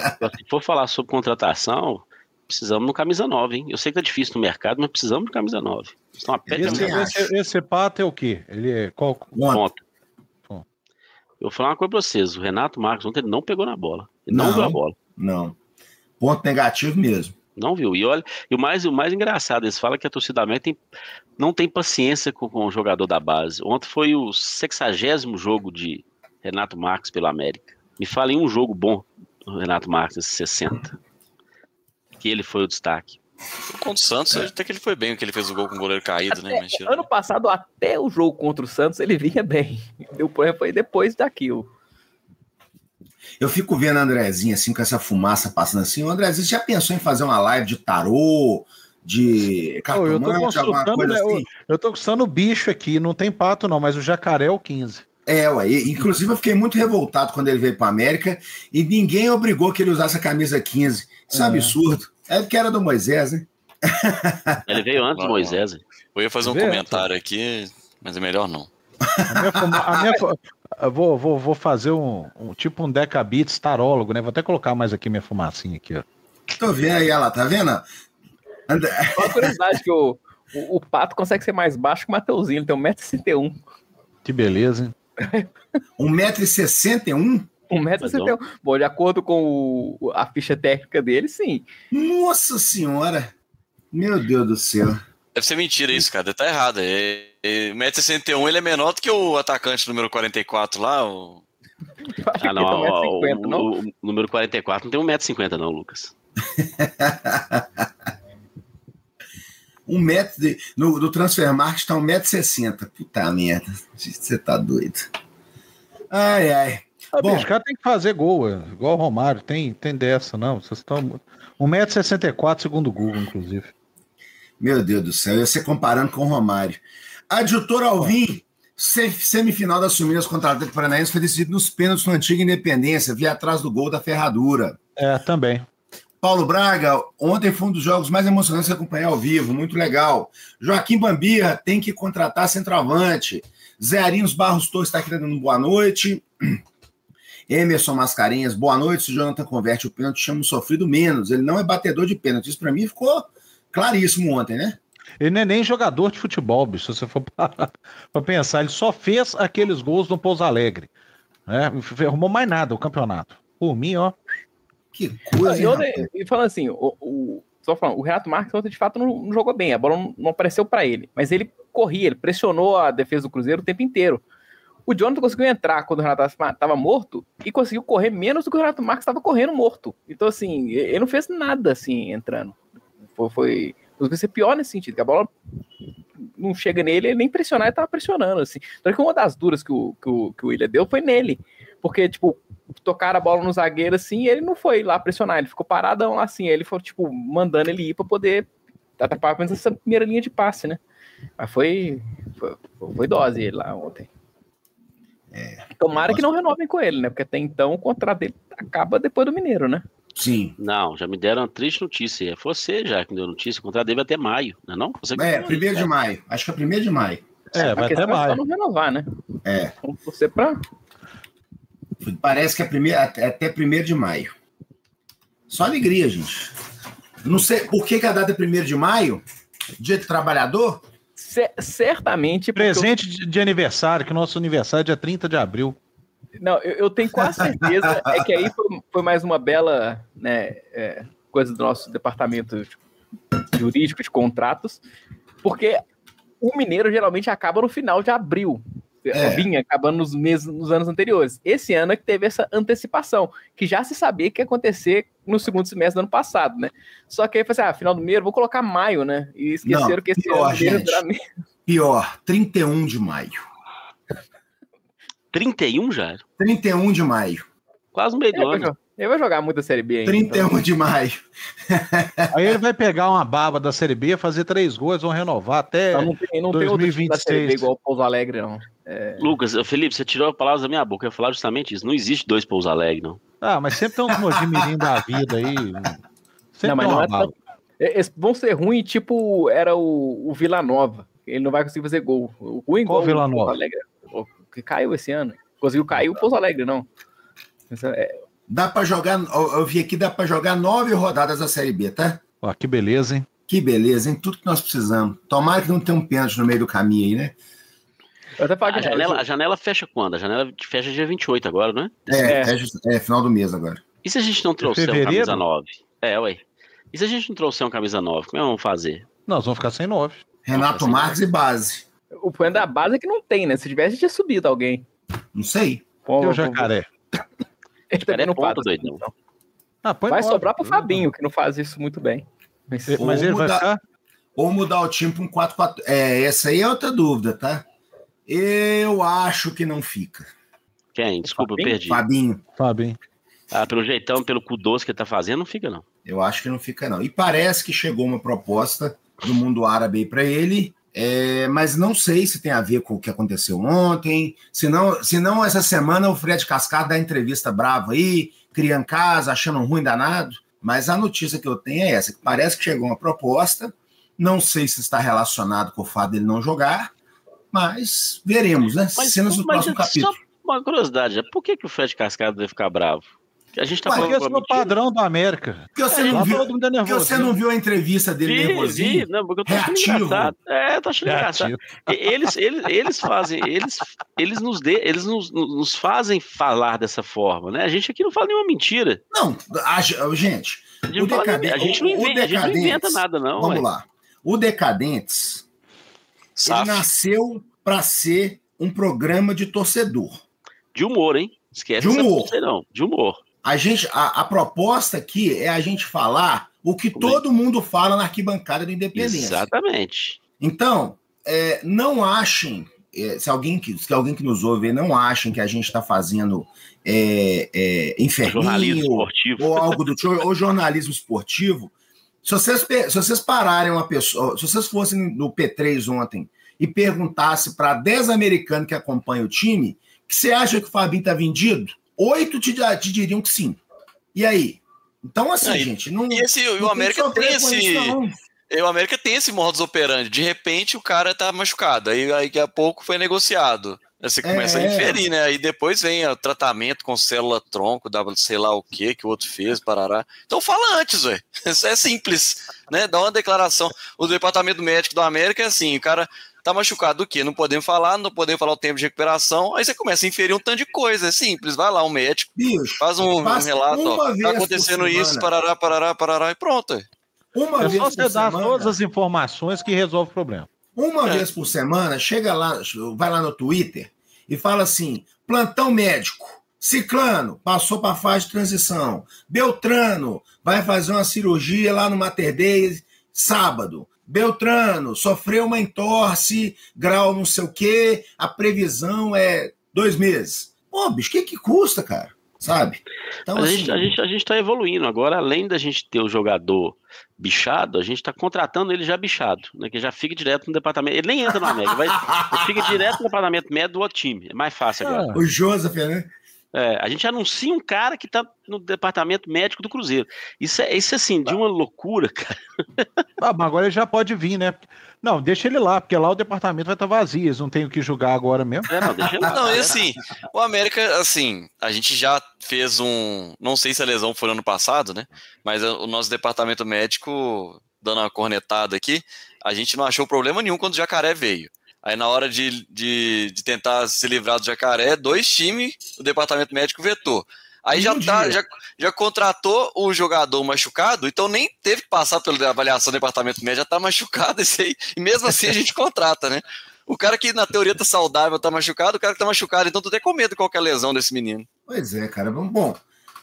for falar sobre contratação, precisamos no camisa 9, hein? Eu sei que tá difícil no mercado, mas precisamos no camisa 9. Estão a pé de Esse Pato é o quê? Ele é qual? Ponto. Eu vou falar uma coisa pra vocês. O Renato Marcos ontem ele não pegou na bola. Ele não viu a bola. Não. Ponto negativo mesmo. Não viu. E olha, o mais engraçado, eles falam que a torcida América não tem paciência com o jogador da base. Ontem foi o 60º jogo de Renato Marcos pelo América. Me fala em um jogo bom do Renato Marcos, esse 60. Que ele foi o destaque. Contra o Santos, até que ele foi bem, que ele fez o gol com o goleiro caído, né? Ano passado, até o jogo contra o Santos, ele vinha bem. O problema foi depois daquilo. Eu fico vendo a Andrezinho assim, com essa fumaça passando assim. O Andrezinho já pensou em fazer uma live de tarô, de cartomante, alguma coisa assim? Eu tô consultando o bicho aqui, não tem pato não, mas o jacaré é o 15. Inclusive eu fiquei muito revoltado quando ele veio para América e ninguém obrigou que ele usasse a camisa 15. Isso é absurdo. É porque era do Moisés, né? Ele veio antes do Moisés. Hein? Eu ia fazer um comentário aqui, mas é melhor não. Vou fazer tipo um decabits tarólogo, né? Vou até colocar mais aqui minha fumacinha aqui, ó. Tô vendo aí, ela tá vendo? Uma curiosidade que o Pato consegue ser mais baixo que o Mateuzinho, ele tem 1,61 m. Que beleza, hein? 1,61 m? 1,61 m. Bom, de acordo com a ficha técnica dele, sim. Nossa senhora! Meu Deus do céu. Deve ser mentira isso, cara. Tá errado. 1,61 m ele é menor do que o atacante número 44 lá. Eu acho que não. 1,50 m, não? O número 44 não tem 1,50 m, não, Lucas. 1 metro no Transfermarkt está 1,60 m. Puta merda. Você tá doido. Ai. Bom, os caras tem que fazer gol, igual o Romário. Tem dessa, não. Vocês estão 1,64 m segundo o Google, inclusive. Meu Deus do céu, ia ser comparando com o Romário. Adjutor Alvim, semifinal das Suminas contra o Atlético Paranaense foi decidido nos pênaltis no Antiga Independência, via atrás do gol da Ferradura. Também. Paulo Braga, ontem foi um dos jogos mais emocionantes que acompanhei ao vivo, muito legal. Joaquim Bambirra tem que contratar centroavante. Zé Arinhos Barros Torres está aqui dando boa noite. Emerson Mascarenhas, boa noite. Se o Jonathan converte o pênalti, chama o sofrido menos. Ele não é batedor de pênalti. Isso para mim ficou claríssimo ontem, né? Ele não é nem jogador de futebol, bicho. Se você for para pensar, ele só fez aqueles gols no Pouso Alegre. Né? Não arrumou mais nada o campeonato. Por mim, ó. Que coisa. E falando assim, só falando, o Renato Marques ontem de fato não jogou bem. A bola não apareceu para ele. Mas ele corria, ele pressionou a defesa do Cruzeiro o tempo inteiro. O Jonathan conseguiu entrar quando o Renato estava morto e conseguiu correr menos do que o Renato Marques estava correndo morto. Então, assim, ele não fez nada assim entrando. Foi ser pior nesse sentido, que a bola não chega nele, ele nem pressionar, ele tava pressionando, assim. Então, que uma das duras que o Willian deu foi nele, porque, tipo, tocaram a bola no zagueiro, assim, e ele não foi lá pressionar, ele ficou paradão lá, assim, ele foi, tipo, mandando ele ir pra poder atrapalhar pelo menos essa primeira linha de passe, né? Mas foi dose ele lá ontem. Tomara que não renovem com ele, né? Porque até então o contrato dele acaba depois do Mineiro, né? Sim. Não, já me deram uma triste notícia. É você já que me deu notícia. O contrato dele vai até maio, não é não? Você 1º de maio. Acho que é 1º de maio. Vai até maio. É só não renovar, né? Vamos torcer pra... Parece que é até 1º de maio. Só alegria, gente. Não sei por que a data é 1º de maio? Dia do trabalhador? Certamente... Presente de aniversário, que o nosso aniversário é dia 30 de abril. Não, eu tenho quase certeza que aí foi mais uma bela, né, coisa do nosso departamento jurídico de contratos, porque o Mineiro geralmente acaba no final de abril, vinha acabando nos anos anteriores. Esse ano é que teve essa antecipação, que já se sabia que ia acontecer no segundo semestre do ano passado, né? Só que aí foi assim, final do Mineiro, vou colocar maio, né? E esqueceram que esse ano gente, pior, 31 de maio. 31 já? 31 de maio. Quase no meio do ano. Ele vai jogar muito a Série B ainda. 31 de maio. Aí ele vai pegar uma baba da Série B, fazer 3 gols, vão renovar até não tem 2026. Outro da Série B igual o Pouso Alegre, não. Lucas, Felipe, você tirou a palavra da minha boca. Eu ia falar justamente isso. Não existe 2 Pouso Alegre, não. Mas sempre tem uns Mojimirim da vida aí. Sempre não é tão... Vão ser ruins, tipo era o Vila Nova. Ele não vai conseguir fazer gol. O ruim igual o Vila Nova. Que caiu esse ano. Conseguiu cair o Pouso Alegre, não. Dá para jogar, eu vi aqui, dá para jogar 9 rodadas da Série B, tá? Ó, que beleza, hein? Que beleza, hein? Tudo que nós precisamos. Tomara que não tenha um pênalti no meio do caminho aí, né? A janela fecha quando? A janela fecha dia 28 agora, não é? É final do mês agora. E se a gente não trouxer uma Fevereiro? camisa 9? Ué. E se a gente não trouxer uma camisa 9, como é que vamos fazer? Nós vamos ficar sem 9. Renato Marques e base. O problema da base é que não tem, né? Se tivesse, tinha subido alguém. Não sei. Pô, E o Jacaré? Ele também não ponta, faz. doidão. Põe Vai 9. sobrar pro Fabinho, que não faz isso muito bem. Mas ele vai ficar? Ou mudar o time para um 4-4. Essa aí é outra dúvida, tá? Eu acho que não fica. Quem? Desculpa, eu perdi. Fabinho. Pelo jeitão, pelo cu doce que ele tá fazendo, não fica, não. Eu acho que não fica, não. E parece que chegou uma proposta do mundo árabe aí para ele, mas não sei se tem a ver com o que aconteceu ontem. Se não essa semana o Fred Cascado dá entrevista brava aí, criando casa, achando ruim danado. Mas a notícia que eu tenho é essa, que parece que chegou uma proposta. Não sei se está relacionado com o fato dele não jogar, mas veremos, né? Cenas do próximo capítulo. Só uma curiosidade, por que o Fred Cascado deve ficar bravo? A gente tá Porque esse é o padrão do América. Porque você não viu a entrevista dele nervosinho? Não, porque eu tô achando engraçado. Tô achando engraçado. Eles nos fazem falar dessa forma, né? A gente aqui não fala nenhuma mentira. Não, gente, a gente não inventa nada, não. Vamos lá. O Decadentes, ele nasceu para ser um programa de torcedor. De humor, hein? Esquece de humor. A proposta aqui é a gente falar o que todo mundo fala na arquibancada do Independência. Exatamente. Então, não achem, se alguém que nos ouve, não achem que a gente está fazendo inferninho ou algo do tipo, ou jornalismo esportivo. Se vocês pararem uma pessoa, se vocês fossem no P3 ontem e perguntassem para 10 americanos que acompanham o time, que você acha que o Fabinho está vendido? 8 te diriam que sim. E aí? Então, assim, gente, não. O América tem o América tem esse modus operandi. De repente, o cara tá machucado. Aí daqui a pouco foi negociado. Aí você começa a inferir, né? Aí depois vem o tratamento com célula-tronco, sei lá o que o outro fez, parará. Então fala antes, velho. Isso é simples, né? Dá uma declaração. O departamento médico do América é assim, o cara tá machucado do quê? Não podemos falar o tempo de recuperação. Aí você começa a inferir um tanto de coisa. É simples, vai lá, um médico, faz um relato, tá acontecendo isso, parará, e pronto. É só você dar todas as informações que resolve o problema. Uma vez por semana, chega lá, vai lá no Twitter e fala assim: plantão médico, Ciclano passou para a fase de transição, Beltrano vai fazer uma cirurgia lá no Mater Dei sábado, Beltrano sofreu uma entorse, grau não sei o quê, a previsão é 2 meses. Pô, bicho, o que custa, cara? Sabe? Então, assim, a gente tá evoluindo. Agora, além da gente ter o jogador bichado, a gente tá contratando ele já bichado, né? Que já fica direto no departamento. Ele nem entra no América, ele fica direto no departamento médico do outro time. É mais fácil agora. O Joseph, né? A gente anuncia um cara que tá no departamento médico do Cruzeiro. Isso é assim, de uma loucura, cara. Mas agora ele já pode vir, né? Não, deixa ele lá, porque lá o departamento vai estar vazio, eles não têm o que julgar agora mesmo. Deixa ele lá. Não, e assim, o América, assim, a gente já fez não sei se a lesão foi no ano passado, né? Mas o nosso departamento médico, dando uma cornetada aqui, a gente não achou problema nenhum quando o Jacaré veio. Aí na hora de tentar se livrar do Jacaré, 2 times, o departamento médico vetou. Aí já contratou o jogador machucado, então nem teve que passar pela avaliação do departamento médico, já tá machucado esse aí, e mesmo assim a gente contrata, né? O cara que na teoria tá saudável tá machucado, o cara que tá machucado, então tu tem com medo de qualquer lesão desse menino. Pois é, cara. Bom,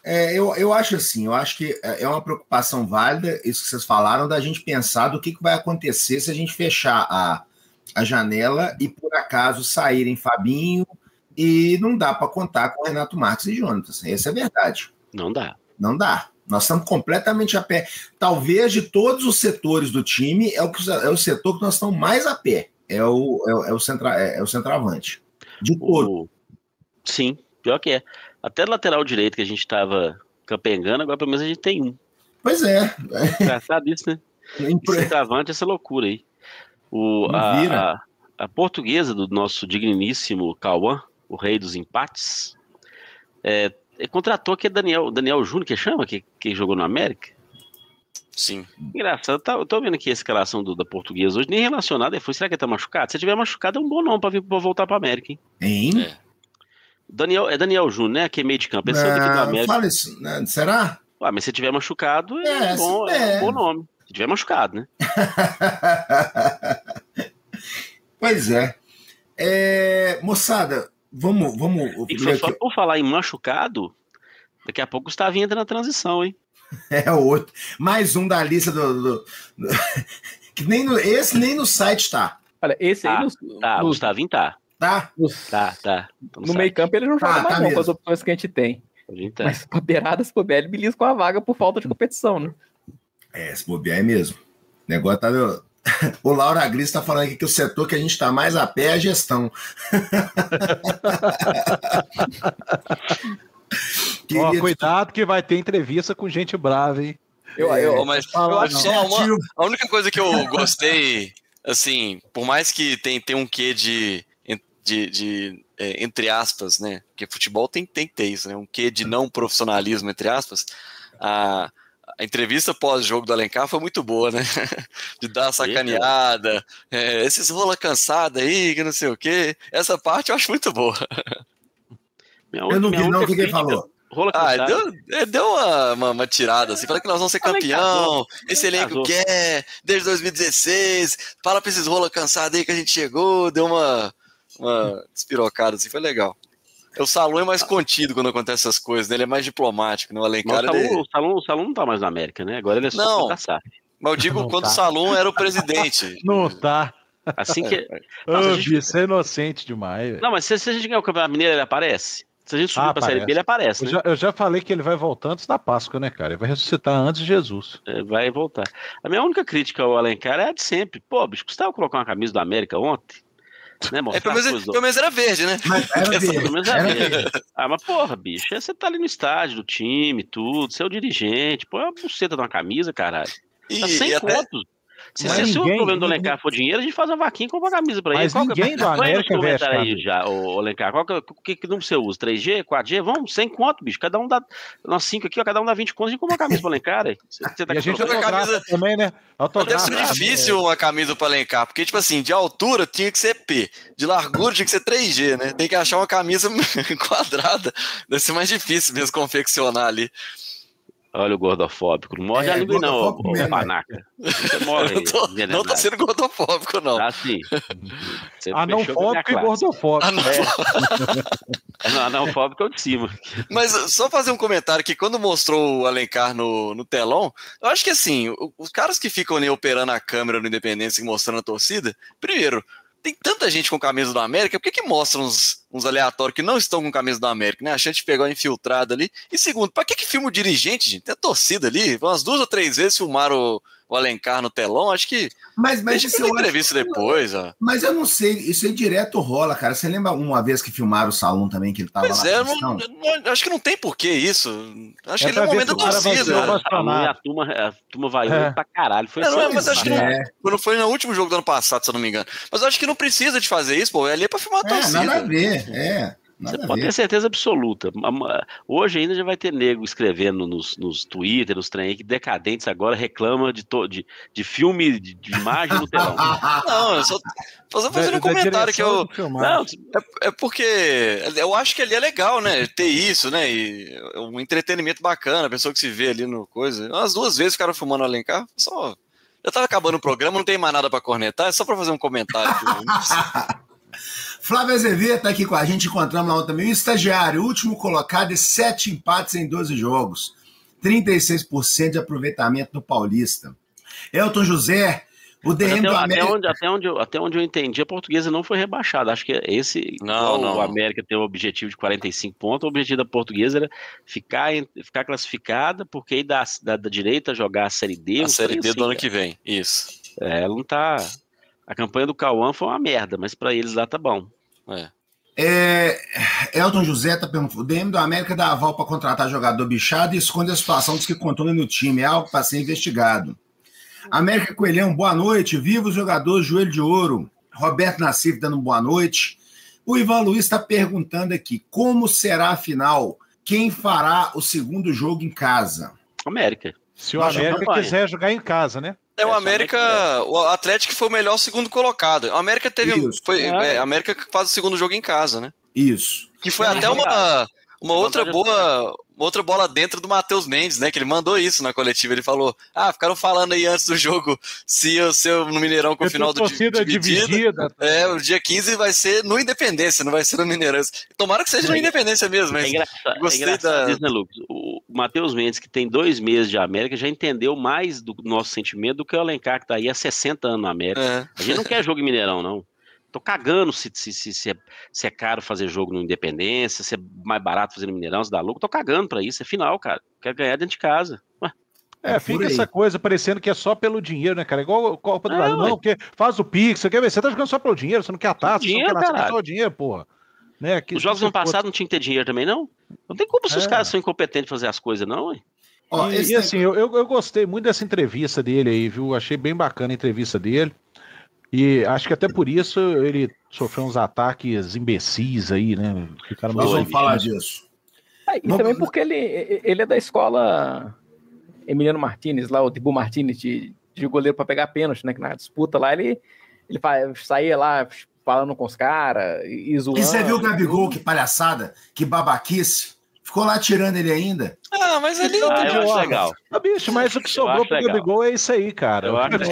eu acho assim, eu acho que é uma preocupação válida, isso que vocês falaram, da gente pensar do que vai acontecer se a gente fechar a janela e por acaso saírem Fabinho, e não dá para contar com Renato Marques e Jonatas. Essa é a verdade. Não dá. Nós estamos completamente a pé. Talvez de todos os setores do time, é o setor que nós estamos mais a pé. É o centroavante. De todo. Sim, pior que é. Até lateral direito que a gente estava capengando, agora pelo menos a gente tem um. Pois é. Engraçado isso, né? Centroavante, essa loucura aí. A portuguesa do nosso digníssimo Cauã, o rei dos empates, Ele contratou aquele Daniel Júnior, que chama, que jogou no América. Sim. Engraçado, eu tô vendo aqui a escalação da Portuguesa hoje, nem relacionado. Será que ele tá machucado? Se ele tiver machucado, é um bom nome pra voltar pra América, hein? Hein? Daniel Júnior, né? Que é meio de campo. Esse é o daqui do América. Fala isso, né? Será? Mas se tiver machucado, é um bom nome. Se tiver machucado, né? Pois é. Moçada, vamos E só por falar em machucado, daqui a pouco o Gustavinho entra na transição, hein? É outro. Mais um da lista do que esse nem no site tá. Olha, esse aí... O Gustavinho tá. Tá? Tá. No meio campo ele não joga mais não, com as opções que a gente tem. Mas pra beiradas, pro BL, belisca com a vaga por falta de competição, né? Se bobear é mesmo. O negócio tá... O Laura Gris tá falando aqui que o setor que a gente tá mais a pé é a gestão. Cuidado que vai ter entrevista com gente brava, hein? Mas eu acho só a única coisa que eu gostei, assim, por mais que tem um quê de entre aspas, né? Porque futebol tem que ter isso, né? Um quê de não profissionalismo, entre aspas. A entrevista pós-jogo do Alencar foi muito boa, né? De dar a sacaneada, esses rola cansada aí, que não sei o quê. Essa parte eu acho muito boa. Eu não vi não o que ele falou. Deu uma tirada assim, fala que nós vamos ser campeão, esse elenco quer, desde 2016, fala pra esses rola cansados aí que a gente chegou, deu uma despirocada assim, foi legal. O Salum é mais contido quando acontece essas coisas, né? Ele é mais diplomático, né? O Alencar... O Salum não tá mais na América, né? Agora ele é só da SAF. Mas eu digo quando o Salum era o presidente. Não tá. Assim que... Isso é inocente demais. Não, mas se a gente ganhar o Campeonato Mineiro, ele aparece. Se a gente subir pra Série B, ele aparece, né? Eu já falei que ele vai voltar antes da Páscoa, né, cara? Ele vai ressuscitar antes de Jesus. Vai voltar. A minha única crítica ao Alencar é a de sempre. Pô, bicho, custava colocar uma camisa do América ontem? Né, pelo menos era verde, né? Mas era verde. Pelo menos era verde. Mas porra, bicho, você tá ali no estádio do time, tudo, você é o dirigente, põe uma buceta de uma camisa, caralho. Tá 100 contos. Se o problema do Alencar for dinheiro, a gente faz uma vaquinha e compra uma camisa pra ele. Mas ninguém do América veste aí já, o Alencar. O que número você usa? 3G, 4G? Vamos, 100 conto, bicho. Cada um dá... Nós 5 aqui, ó, cada um dá 20 contos, a gente compra uma camisa pro Alencar. Aí. E a gente autografa também, né? Deve ser difícil uma camisa pro Alencar, porque, tipo assim, de altura tinha que ser P, de largura tinha que ser 3G, né? Tem que achar uma camisa quadrada. Deve ser mais difícil mesmo confeccionar ali. Olha o gordofóbico. Não morde a língua, não, ô panaca. Você morre. Não tô sendo gordofóbico, não. Ah, sim. Anãofóbico e gordofóbico. Anãofóbico é o de cima. Mas só fazer um comentário que quando mostrou o Alencar no telão, eu acho que assim, os caras que ficam ali operando a câmera no Independência e mostrando a torcida, primeiro, tem tanta gente com camisa do América, por que mostram uns aleatórios que não estão com camisa do América, né? A gente pegou infiltrado ali. E segundo, pra que filma o dirigente, gente? Tem a torcida ali. Umas 2 ou 3 vezes filmaram o Alencar no telão, acho que... Mas deixa pra entrevista depois, ó. Mas eu não sei, isso aí direto rola, cara. Você lembra uma vez que filmaram o Salum também, que ele tava lá? Pois acho que não tem porquê isso. Acho que ele é o momento da torcida. A turma vai pra caralho. Foi mas acho que não foi no último jogo do ano passado, se eu não me engano. Mas eu acho que não precisa de fazer isso, pô. É ali pra filmar a torcida. Nada a ver, Você pode ter certeza absoluta. Hoje ainda já vai ter nego escrevendo nos Twitter, nos trem aí, que Decadentes agora reclama de filme, de imagem no telão. Não, eu só tô fazendo um comentário que eu... Não, é porque eu acho que ali é legal, né? Ter isso, né? E um entretenimento bacana, a pessoa que se vê ali no coisa. Umas 2 vezes ficaram filmando o Alencar, só... Já tava acabando o programa, não tem mais nada pra cornetar, é só pra fazer um comentário aqui. Flávio Azevedo está aqui com a gente, encontramos lá também o estagiário, último colocado e 7 empates em 12 jogos, 36% de aproveitamento no Paulista. Elton José, o DM do América... Até onde eu entendi, a Portuguesa não foi rebaixada, acho que esse... Não. O América tem o objetivo de 45 pontos, o objetivo da Portuguesa era ficar classificada, porque aí da direita jogar a Série D... A Série D do ano que vem, isso. Ela não tá... A campanha do Cauã foi uma merda, mas para eles lá tá bom. Elton José tá perguntando: o DM do América dá aval para contratar jogador bichado e esconde a situação dos que controlam no time. É algo para ser investigado. América Coelhão, boa noite. Viva os jogadores, joelho de ouro. Roberto Nassif dando boa noite. O Ivan Luiz está perguntando aqui: como será a final quem fará o segundo jogo em casa? América. Se o América quiser jogar em casa, né? O América, o Atlético foi o melhor segundo colocado. O América América faz o segundo jogo em casa, né? Isso. Que foi até uma outra bola dentro do Matheus Mendes, né? Que ele mandou isso na coletiva. Ele falou: ficaram falando aí antes do jogo se o seu no Mineirão com o final do dividida. O dia 15 vai ser no Independência, não vai ser no Mineirão. Tomara que seja no Independência mesmo. Mas gostei disso, né, Lucas? O Matheus Mendes, que tem 2 meses de América, já entendeu mais do nosso sentimento do que o Alencar, que tá aí há 60 anos na América. A gente não quer jogo em Mineirão, não. Tô cagando se é caro fazer jogo no Independência, se é mais barato fazer no Mineirão, se dá louco. Tô cagando pra isso, é final, cara. Quero ganhar dentro de casa. Fica essa coisa parecendo que é só pelo dinheiro, né, cara? Igual Copa do Brasil. Não, porque faz o Pix, você quer ver? Você tá jogando só pelo dinheiro, você não quer a taça, você não quer nada, só o dinheiro, porra. Né? Os jogos no passado não tinha que ter dinheiro também, não? Não tem como se os caras são incompetentes fazer as coisas, não, ué. E assim, eu gostei muito dessa entrevista dele aí, viu? Achei bem bacana a entrevista dele. E acho que até por isso ele sofreu uns ataques imbecis aí, né? Nós vamos falar disso. E também porque ele é da escola Emiliano Martinez, lá, o Dibu Martinez, de goleiro para pegar pênalti, né? Que na disputa lá ele saía lá falando com os caras e zoando. E você viu o Gabigol, que palhaçada, que babaquice? Ficou lá tirando ele ainda. Mas ele eu acho legal. Bicho, mas o que sobrou pro Gabigol é isso aí, cara.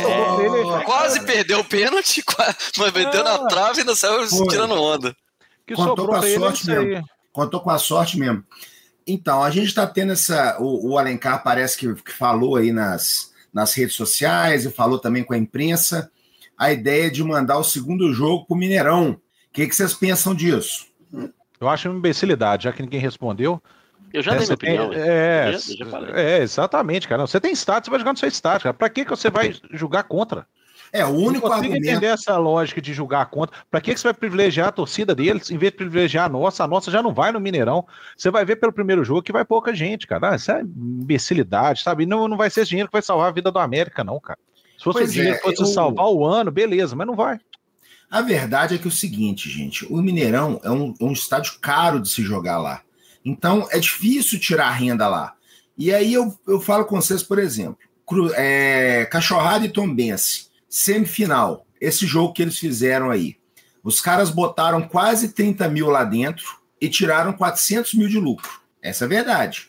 Quase perdeu o pênalti, mas meteu na trave e ainda saiu tirando onda. Contou com a sorte mesmo. Contou com a sorte mesmo. Então, a gente está tendo o Alencar parece que falou aí nas redes sociais e falou também com a imprensa a ideia de mandar o segundo jogo pro Mineirão. O que vocês pensam disso? Eu acho uma imbecilidade, já que ninguém respondeu. Eu já dei minha opinião. Já falei. Exatamente, cara. Você tem status, você vai jogar no seu status, cara. Pra que você vai julgar contra? O único argumento... Eu entender essa lógica de julgar contra. Pra que você vai privilegiar a torcida deles, em vez de privilegiar a nossa já não vai no Mineirão. Você vai ver pelo primeiro jogo que vai pouca gente, cara. Isso é imbecilidade, sabe? Não vai ser esse dinheiro que vai salvar a vida do América, não, cara. Se fosse esse dinheiro que fosse salvar o ano, beleza, mas não vai. A verdade é que é o seguinte, gente, o Mineirão é um estádio caro de se jogar lá. Então, é difícil tirar a renda lá. E aí eu falo com vocês, por exemplo, Cachorrada e Tombense, semifinal, esse jogo que eles fizeram aí. Os caras botaram quase 30 mil lá dentro e tiraram 400 mil de lucro. Essa é a verdade.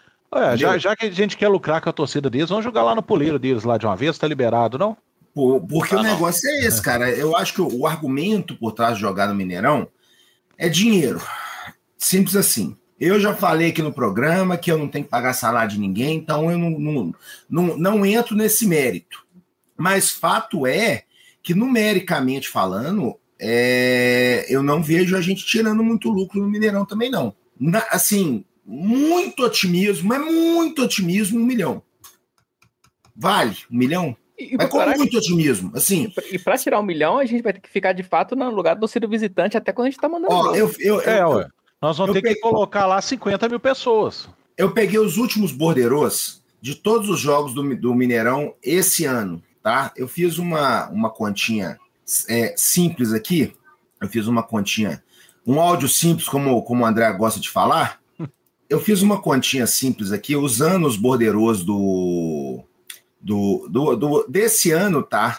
Já que a gente quer lucrar com a torcida deles, vamos jogar lá no poleiro deles lá de uma vez, tá liberado, não? Porque o negócio é esse, cara. Eu acho que o argumento por trás de jogar no Mineirão é dinheiro. Simples assim. Eu já falei aqui no programa que eu não tenho que pagar salário de ninguém, então eu não entro nesse mérito. Mas fato é que, numericamente falando, eu não vejo a gente tirando muito lucro no Mineirão também, não. Assim, muito otimismo, mas muito otimismo, 1 milhão. Vale 1 milhão? Mas com muito otimismo, assim. E para tirar 1 milhão, a gente vai ter que ficar de fato no lugar do Ciro visitante até quando a gente tá mandando. Nós vamos ter que colocar lá 50 mil pessoas. Eu peguei os últimos borderôs de todos os jogos do Mineirão esse ano, tá? Eu fiz uma continha simples aqui. Eu fiz uma continha, um áudio simples, como o André gosta de falar. Eu fiz uma continha simples aqui, usando os borderôs desse ano, tá?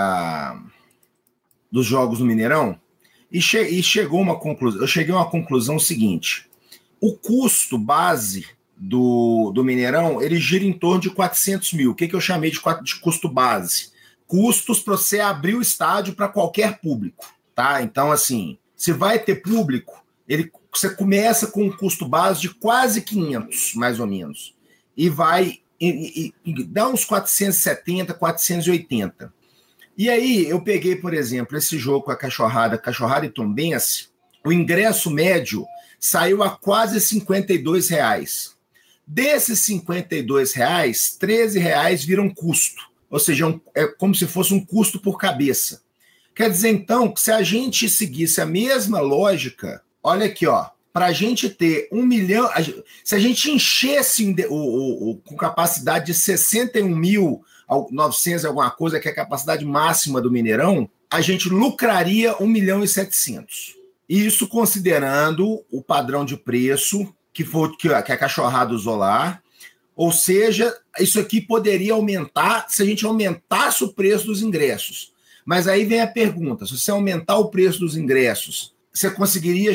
Dos jogos do Mineirão, e chegou uma conclusão. Eu cheguei a uma conclusão seguinte: o custo base do Mineirão, ele gira em torno de 400 mil. O que eu chamei de custo base? Custos para você abrir o estádio para qualquer público, tá? Então, assim, se vai ter público, você começa com um custo base de quase 500, mais ou menos, e vai e dá uns 470, 480. E aí eu peguei, por exemplo, esse jogo com a Cachorrada e Tombense, o ingresso médio saiu a quase R$52. Desses R$52, R$13 viram custo, ou seja, é como se fosse um custo por cabeça. Quer dizer, então, que se a gente seguisse a mesma lógica, olha aqui, ó, para a gente ter 1 milhão, se a gente enchesse com capacidade de 61.900 alguma coisa, que é a capacidade máxima do Mineirão, a gente lucraria 1.700.000. Isso considerando o padrão de preço que a cachorrada usou lá. Ou seja, isso aqui poderia aumentar se a gente aumentasse o preço dos ingressos. Mas aí vem a pergunta: se você aumentar o preço dos ingressos, você conseguiria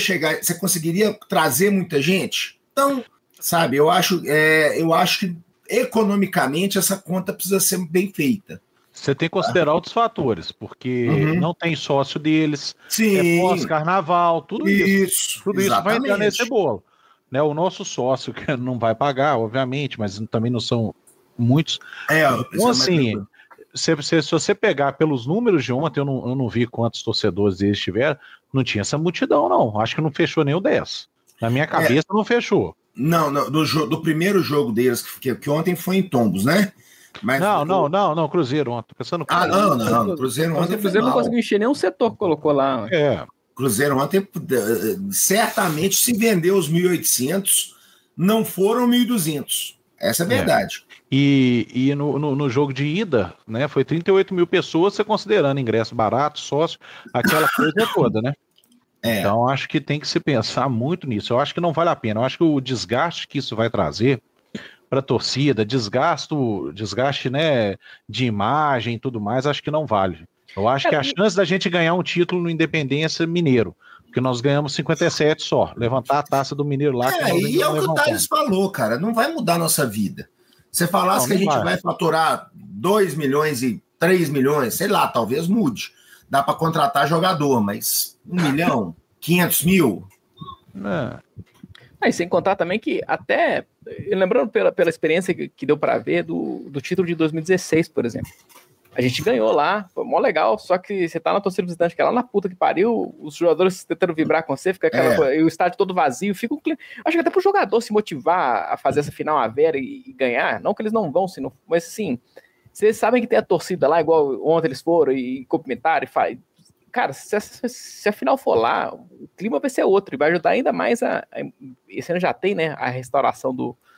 trazer muita gente? Então, sabe, eu acho que economicamente essa conta precisa ser bem feita. Você tem que considerar outros fatores, porque não tem sócio deles, Sim. Pós-carnaval, tudo isso. Tudo isso vai entrar nesse bolo. Né, o nosso sócio que não vai pagar, obviamente, mas também não são muitos. Então, assim, se você pegar pelos números de ontem, eu não vi quantos torcedores eles tiveram, não tinha essa multidão, não. Acho que não fechou nem o 10. Na minha cabeça, não fechou. Não, do primeiro jogo deles, que ontem foi em Tombos, né? Mas não, Cruzeiro ontem. Pensando no Cruzeiro ontem. O Cruzeiro não conseguiu encher nenhum setor que colocou lá. Cruzeiro ontem, certamente, se vendeu os 1.800, não foram 1.200. Essa é a verdade. E no jogo de ida, né, foi 38 mil pessoas, você considerando ingresso barato, sócio, aquela coisa toda, né? Então, acho que tem que se pensar muito nisso. Eu acho que não vale a pena. Eu acho que o desgaste que isso vai trazer para a torcida, desgaste, né, de imagem e tudo mais, acho que não vale. Eu acho que a chance da gente ganhar um título no Independência Mineiro, porque nós ganhamos 57 só, levantar a taça do Mineiro lá. E é o que o Thales falou, cara, não vai mudar a nossa vida. Você falasse que a gente vai faturar 2 milhões e 3 milhões, sei lá, talvez mude. Dá para contratar jogador, mas 1 milhão, 500 mil... E sem contar também que até, lembrando pela experiência que deu para ver do título de 2016, por exemplo, a gente ganhou lá, foi mó legal, só que você tá na torcida visitante, que é lá na puta que pariu, os jogadores tentando vibrar com você, fica aquela coisa, e o estádio todo vazio, fica acho que até pro jogador se motivar a fazer essa final a vera e ganhar, não que eles não vão, mas assim, vocês sabem que tem a torcida lá, igual ontem eles foram e cumprimentaram e faz. Cara, se a final for lá, o clima vai ser outro e vai ajudar ainda mais esse ano já tem, né, a restauração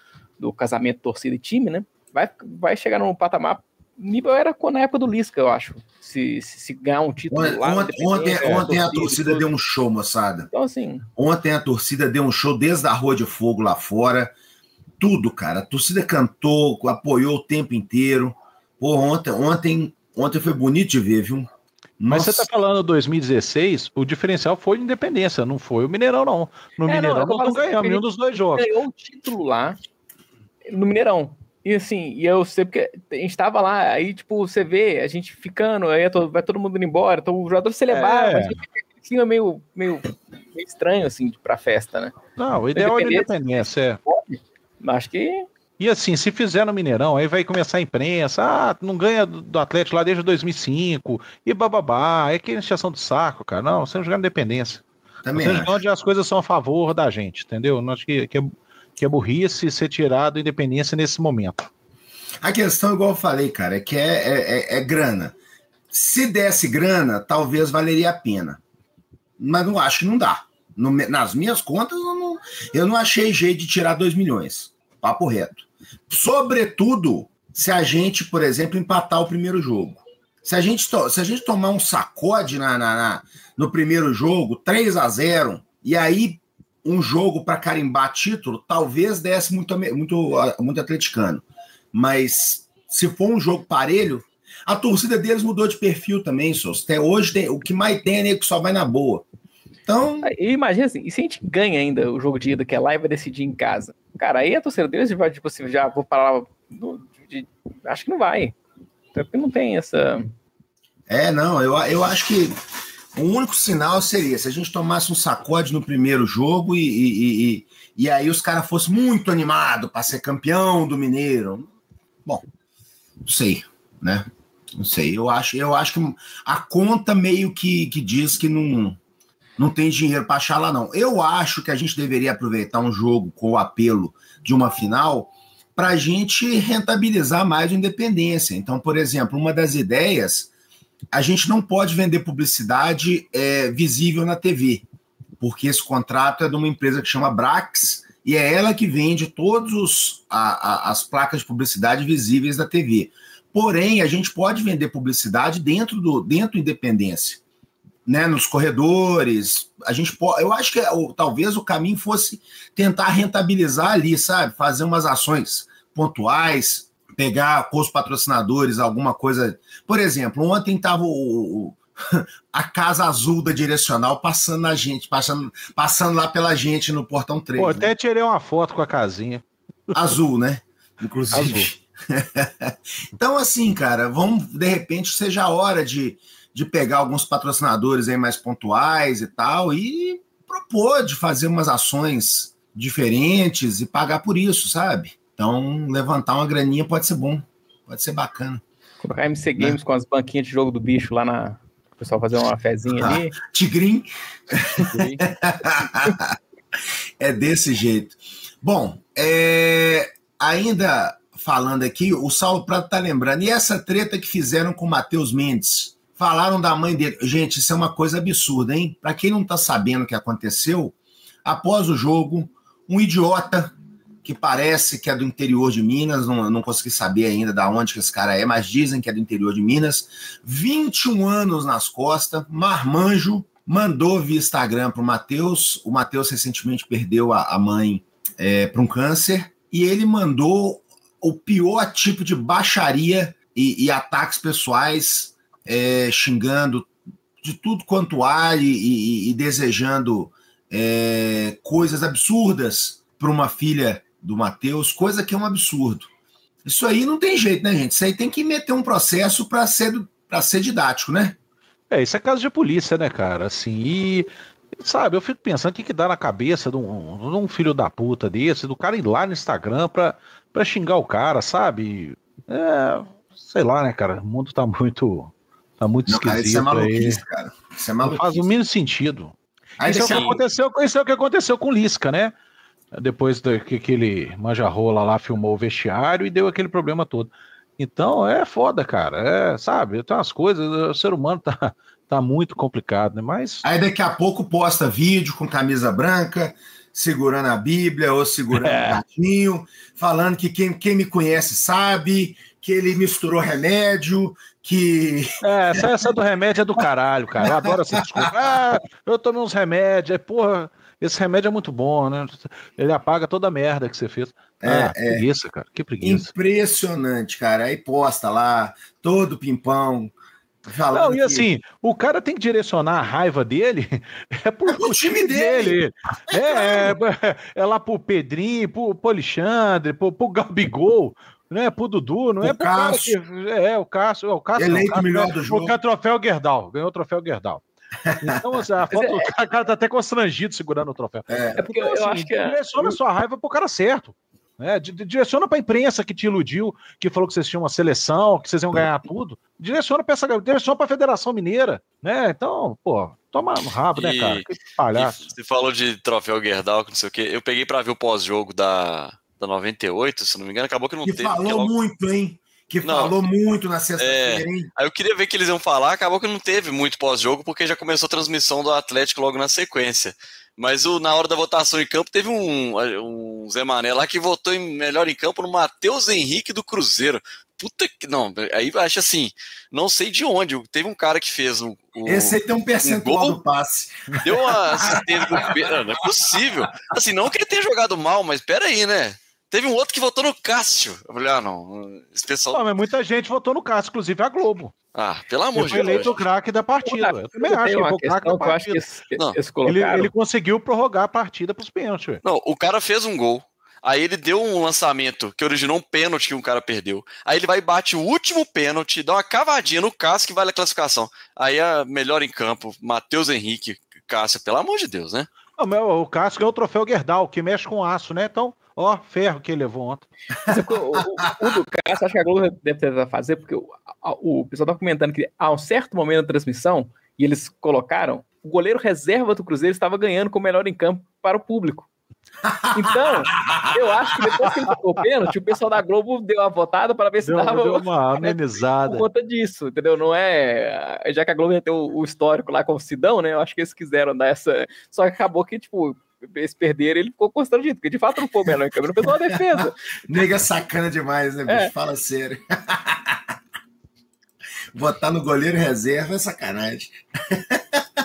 do casamento torcida e time, né? Vai chegar num patamar nível era na época do Lisca, eu acho. Se ganhar um título lá. Ontem a torcida deu um show, moçada. Então, assim. Ontem a torcida deu um show desde a Rua de Fogo lá fora. Tudo, cara. A torcida cantou, apoiou o tempo inteiro. Pô, ontem foi bonito de ver, viu? Mas você tá falando 2016, o diferencial foi Independência, não foi o Mineirão, não. No Mineirão nós não ganhamos nenhum dos dois jogos. Ganhou o título lá no Mineirão. E assim, eu sei porque a gente tava lá, aí tipo, você vê a gente ficando, aí vai todo mundo indo embora, então o jogador celebrava, a gente fica meio estranho, assim, pra festa, né? Não, o ideal é Independência, Acho que... E assim, se fizer no Mineirão, aí vai começar a imprensa, não ganha do Atlético lá desde 2005, e bababá, é que encheção de saco, cara. Não, você não jogar Independência. Também você onde as coisas são a favor da gente, entendeu? Não acho que é burrice ser tirado Independência nesse momento. A questão, igual eu falei, cara, é que é grana. Se desse grana, talvez valeria a pena. Mas não acho que não dá. Nas minhas contas, eu não achei jeito de tirar 2 milhões. Papo reto. Sobretudo, se a gente, por exemplo, empatar o primeiro jogo. Se a gente tomar um sacode no primeiro jogo, 3-0, e aí um jogo para carimbar título, talvez desse muito atleticano. Mas se for um jogo parelho, a torcida deles mudou de perfil também, Sos. Até hoje o que mais tem é nego que só vai na boa. Então... Imagina assim, e se a gente ganha ainda o jogo de ida, que é lá e vai decidir em casa? Cara, aí a torcida deles vai, tipo assim, já vou parar. Acho que não vai. Porque não tem essa. Eu acho que o único sinal seria se a gente tomasse um sacode no primeiro jogo e aí os caras fossem muito animados para ser campeão do Mineiro. Bom, não sei, né? Não sei. Eu acho que a conta meio que diz que não tem dinheiro para achar lá, não. Eu acho que a gente deveria aproveitar um jogo com o apelo de uma final para a gente rentabilizar mais a Independência. Então, por exemplo, uma das ideias, a gente não pode vender publicidade visível na TV, porque esse contrato é de uma empresa que chama Brax e é ela que vende todas as placas de publicidade visíveis da TV. Porém, a gente pode vender publicidade dentro do Independência. né, nos corredores. Eu acho que talvez o caminho fosse tentar rentabilizar ali, sabe? Fazer umas ações pontuais, pegar com os patrocinadores alguma coisa. Por exemplo, ontem estava a Casa Azul da Direcional passando na gente, passando lá pela gente no Portão 3. Pô, né? até tirei uma foto com a casinha. Azul, né? Inclusive. Azul. Então, assim, cara, vamos, de repente, seja a hora de pegar alguns patrocinadores aí mais pontuais e tal, e propor de fazer umas ações diferentes e pagar por isso, sabe? Então, levantar uma graninha pode ser bom, pode ser bacana. Colocar MC Games com as banquinhas de jogo do bicho lá na... O pessoal fazer uma fezinha ali. Tigrinho. É desse jeito. Bom, ainda falando aqui, o Saulo Prato tá lembrando, e essa treta que fizeram com o Matheus Mendes? Falaram da mãe dele. Gente, isso é uma coisa absurda, hein? Para quem não tá sabendo o que aconteceu, após o jogo, um idiota que parece que é do interior de Minas, não consegui saber ainda de onde que esse cara é, mas dizem que é do interior de Minas, 21 anos nas costas, marmanjo, mandou via Instagram pro Matheus. O Matheus recentemente perdeu a mãe para um câncer, e ele mandou o pior tipo de baixaria e ataques pessoais, xingando de tudo quanto há e desejando coisas absurdas para uma filha do Matheus, coisa que é um absurdo. Isso aí não tem jeito, né, gente? Isso aí tem que meter um processo para ser didático, né? Isso é caso de polícia, né, cara? Assim, e sabe, eu fico pensando o que dá na cabeça de um filho da puta desse, do cara ir lá no Instagram pra xingar o cara, sabe? Sei lá, né, cara? O mundo tá muito esquisito. Cara, isso é maluquice, cara. Isso é maluquice. Não faz o mínimo sentido. Isso é o que aconteceu com o Lisca, né? Depois que aquele manjarrola lá filmou o vestiário e deu aquele problema todo. Então é foda, cara. Sabe, tem umas coisas, o ser humano tá muito complicado, né? Mas aí daqui a pouco posta vídeo com camisa branca, segurando a Bíblia ou segurando o gatinho, falando que quem me conhece sabe, que ele misturou remédio, que... Essa do remédio é do caralho, cara. Eu adoro essa desculpa. Eu tomei uns remédios, porra... Esse remédio é muito bom, né? Ele apaga toda a merda que você fez. Preguiça, cara. Que preguiça. Impressionante, cara. Aí posta lá, todo pimpão. Não, e assim, o cara tem que direcionar a raiva dele pro time dele. É lá pro Pedrinho, pro Alexandre, pro Gabigol, né? Pro Dudu, não é pro cara que... o Cássio. Eleito melhor do jogo. O troféu Gerdau. Ganhou o troféu Gerdau. Então, assim, a foto, o cara tá até constrangido segurando o troféu. Porque então, eu acho que direciona a sua raiva pro cara certo. Direciona pra imprensa que te iludiu, que falou que vocês tinham uma seleção, que vocês iam ganhar tudo. Direciona pra Federação Mineira, né? Então, pô, toma no rabo, né, cara? Que palhaço. Você falou de troféu Gerdau, não sei o quê. Eu peguei pra ver o pós-jogo da 98, se não me engano, acabou que não teve. Falou muito, hein? Falou muito na sexta-feira, hein? Aí eu queria ver o que eles iam falar, acabou que não teve muito pós-jogo, porque já começou a transmissão do Atlético logo na sequência. Mas na hora da votação em campo, teve um Zé Mané lá que votou melhor em campo no Matheus Henrique do Cruzeiro. Puta que... Não, aí eu acho assim, não sei de onde. Teve um cara que fez esse aí tem um percentual do passe. Deu uma assistência do... Não é possível. Assim, não que ele tenha jogado mal, mas peraí, né? Teve um outro que votou no Cássio. Eu falei, não, esse pessoal... Não, mas muita gente votou no Cássio, inclusive a Globo. Pelo amor de Deus. Ele foi eleito o craque da partida. Eu também acho que foi o craque da partida. Ele conseguiu prorrogar a partida pros pênaltis. Não, o cara fez um gol. Aí ele deu um lançamento que originou um pênalti que um cara perdeu. Aí ele vai e bate o último pênalti, dá uma cavadinha no Cássio que vale a classificação. Aí a melhor em campo, Matheus Henrique, Cássio, pelo amor de Deus, né? Não, o Cássio ganhou o troféu Gerdau, que mexe com aço, né? Então... ferro que ele levou ontem. O do Cássio, acho que a Globo deve tentar fazer, porque o pessoal tá comentando que a um certo momento da transmissão, e eles colocaram, o goleiro reserva do Cruzeiro estava ganhando com o melhor em campo para o público. Então, eu acho que depois que ele tocou o pênalti, o pessoal da Globo deu uma votada para ver se dava uma amenizada. Por conta disso, entendeu? Não é... Já que a Globo ia ter o histórico lá com o Sidão, né? Eu acho que eles quiseram dar essa... Só que acabou que, tipo... Eles perderam, ele ficou constrangido, porque de fato não foi o melhor em câmera, fez uma defesa. Nega sacana demais, né, bicho? Fala sério. Botar no goleiro reserva é sacanagem.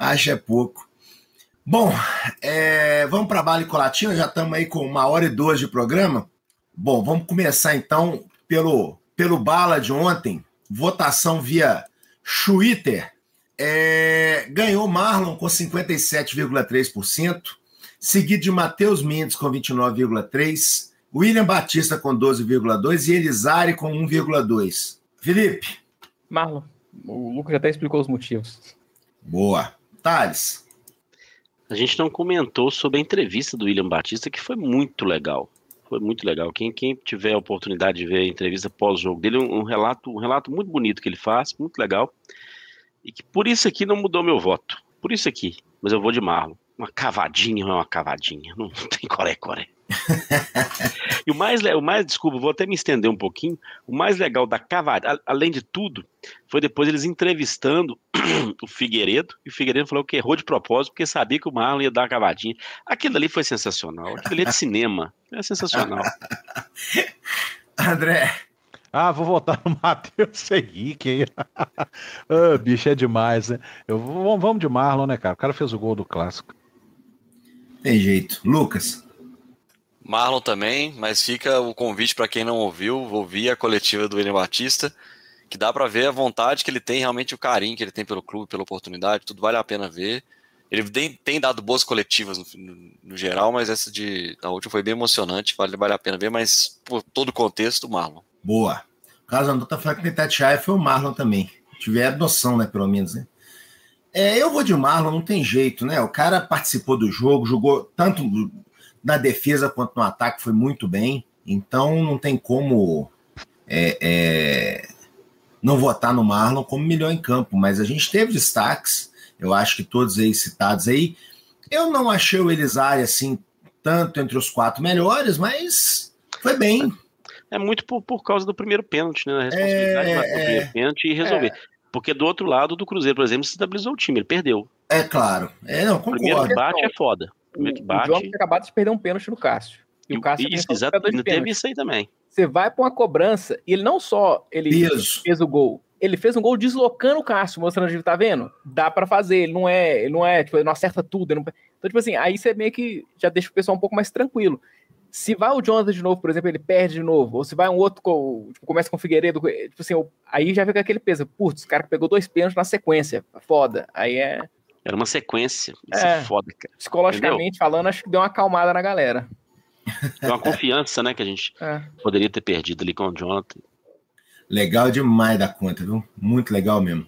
Acho é pouco. Bom, vamos para a bala e colatina, já estamos aí com 1h02 de programa. Bom, vamos começar então pelo bala de ontem, votação via Twitter. Ganhou Marlon com 57,3%, seguido de Matheus Mendes com 29,3%, William Batista com 12,2% e Elizari com 1,2%. Felipe? Marlon. O Lucas já até explicou os motivos. Boa. Thales? A gente não comentou sobre a entrevista do William Batista, que foi muito legal. Foi muito legal. Quem tiver a oportunidade de ver a entrevista pós-jogo dele, um relato muito bonito que ele faz, muito legal. E que por isso aqui não mudou meu voto. Por isso aqui. Mas eu vou de Marlon. Uma cavadinha, não é uma cavadinha. Não tem coré. E o mais, desculpa, vou até me estender um pouquinho. O mais legal da cavadinha, além de tudo, foi depois eles entrevistando o Figueiredo. E o Figueiredo falou que errou de propósito, porque sabia que o Marlon ia dar uma cavadinha. Aquilo ali foi sensacional. Aquilo ali é de cinema. É sensacional. André? Vou votar no Matheus Henrique. Bicho, é demais, né? Vamos de Marlon, né, cara? O cara fez o gol do clássico. Tem jeito. Lucas? Marlon também, mas fica o convite para quem não ouviu, ouvir a coletiva do William Batista, que dá para ver a vontade que ele tem, realmente o carinho que ele tem pelo clube, pela oportunidade, tudo vale a pena ver. Ele tem dado boas coletivas no geral, mas a última foi bem emocionante, vale a pena ver, mas por todo o contexto, o Marlon. Boa. O caso André tá falando que Itatiaia foi o Marlon também. Tiver noção, né, pelo menos, né? Eu vou de Marlon, não tem jeito, né? O cara participou do jogo, jogou tanto na defesa quanto no ataque, foi muito bem. Então não tem como não votar no Marlon como melhor em campo. Mas a gente teve destaques, eu acho que todos aí citados aí. Eu não achei o Elizari assim, tanto entre os 4 melhores, mas foi bem. É muito por causa do primeiro pênalti, né? A responsabilidade de bater o primeiro pênalti e resolver. Porque do outro lado do Cruzeiro, por exemplo, se estabilizou o time, ele perdeu. É claro. Não, concordo. O primeiro que bate é foda. O João tinha acabado de perder um pênalti no Cássio. E o Cássio exatamente, teve isso aí também. Você vai para uma cobrança e ele não só fez o gol, ele fez um gol deslocando o Cássio, mostrando que tá vendo? Dá para fazer, ele não tipo, ele não acerta tudo. Então, tipo assim, aí você meio que já deixa o pessoal um pouco mais tranquilo. Se vai o Jonathan de novo, por exemplo, ele perde de novo, ou se vai um outro, tipo, começa com o Figueiredo, tipo assim, aí já fica aquele peso. Putz, o cara pegou 2 pênaltis na sequência, foda. Aí Era uma sequência, isso é foda, cara. Psicologicamente falando, acho que deu uma acalmada na galera. Deu uma confiança, né, que a gente poderia ter perdido ali com o Jonathan. Legal demais da conta, viu? Muito legal mesmo.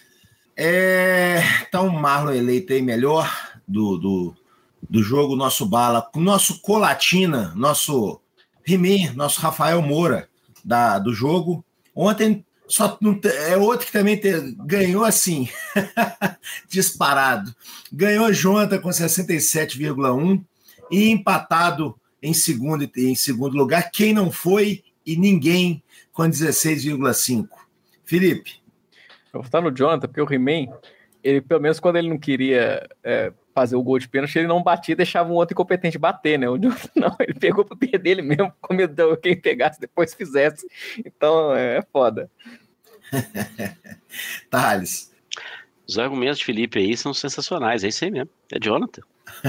Então, Marlon eleito aí melhor do jogo, nosso bala, nosso colatina, nosso Rimé, nosso Rafael Moura do jogo. Ontem só outro que também ganhou assim, disparado. Ganhou Jonathan com 67,1 e empatado em segundo lugar, quem não foi e ninguém com 16,5. Felipe? Eu vou votar no Jonathan, porque o Rimé, ele, pelo menos quando ele não queria fazer o gol de pênalti, ele não batia e deixava um outro incompetente bater, né? O Jonathan não, ele pegou pro pé dele mesmo, comedou quem pegasse, depois fizesse. Então, é foda. Thales? Os argumentos de Felipe aí são sensacionais, é isso aí mesmo, é Jonathan.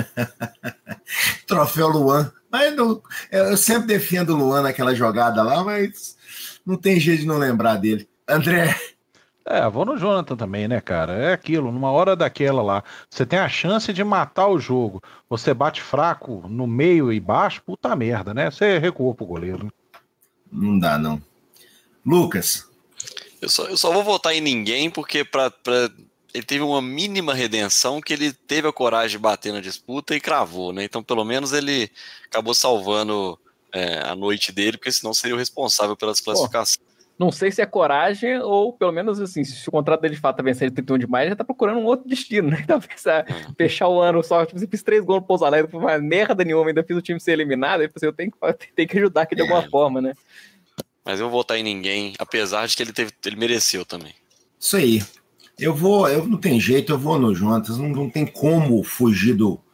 Troféu Luan. Mas eu sempre defendo o Luan naquela jogada lá, mas não tem jeito de não lembrar dele. André? Vou no Jonathan também, né, cara? É aquilo, numa hora daquela lá, você tem a chance de matar o jogo, você bate fraco no meio e baixo, puta merda, né? Você recuou pro goleiro. Não dá, não. Lucas? Eu só vou votar em ninguém, porque ele teve uma mínima redenção que ele teve a coragem de bater na disputa e cravou, né? Então, pelo menos, ele acabou salvando a noite dele, porque senão seria o responsável pelas classificações. Não sei se é coragem ou, pelo menos, assim, se o contrato dele de fato tá vencendo 31 de maio, ele já tá procurando um outro destino, né? Talvez fechar o ano só, tipo, fiz 3 gols no Pouso Alegre, não foi merda nenhuma, ainda fiz o time ser eliminado, aí eu tenho que ajudar aqui de alguma forma, né? Mas eu vou votar em ninguém, apesar de que ele mereceu também. Isso aí. Eu não tem jeito, eu vou no Jonathan, não tem como fugir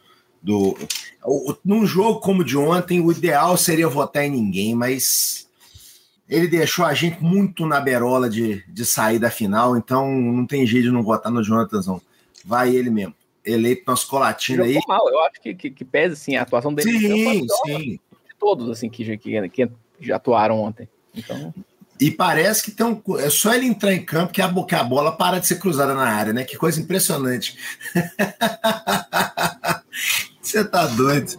num jogo como o de ontem, o ideal seria votar em ninguém, mas ele deixou a gente muito na berola de sair da final, então não tem jeito de não votar no Jonathan, não. Vai ele mesmo. Eleito nosso Colatina aí. Mal. Eu acho que pesa, assim, a atuação dele. Sim. De todos, assim, que já atuaram ontem. Então... E parece que é só ele entrar em campo que a bola para de ser cruzada na área, né? Que coisa impressionante. Você tá doido.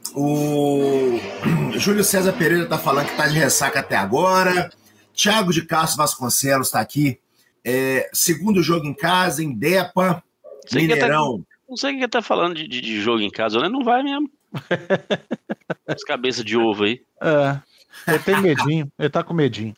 O Júlio César Pereira tá falando que tá de ressaca até agora. Thiago de Castro Vasconcelos tá aqui. Segundo jogo em casa, em Depa, Mineirão. Não sei quem tá falando de jogo em casa, ele não vai mesmo. As cabeças de ovo aí. Ele tem medinho, ele tá com medinho.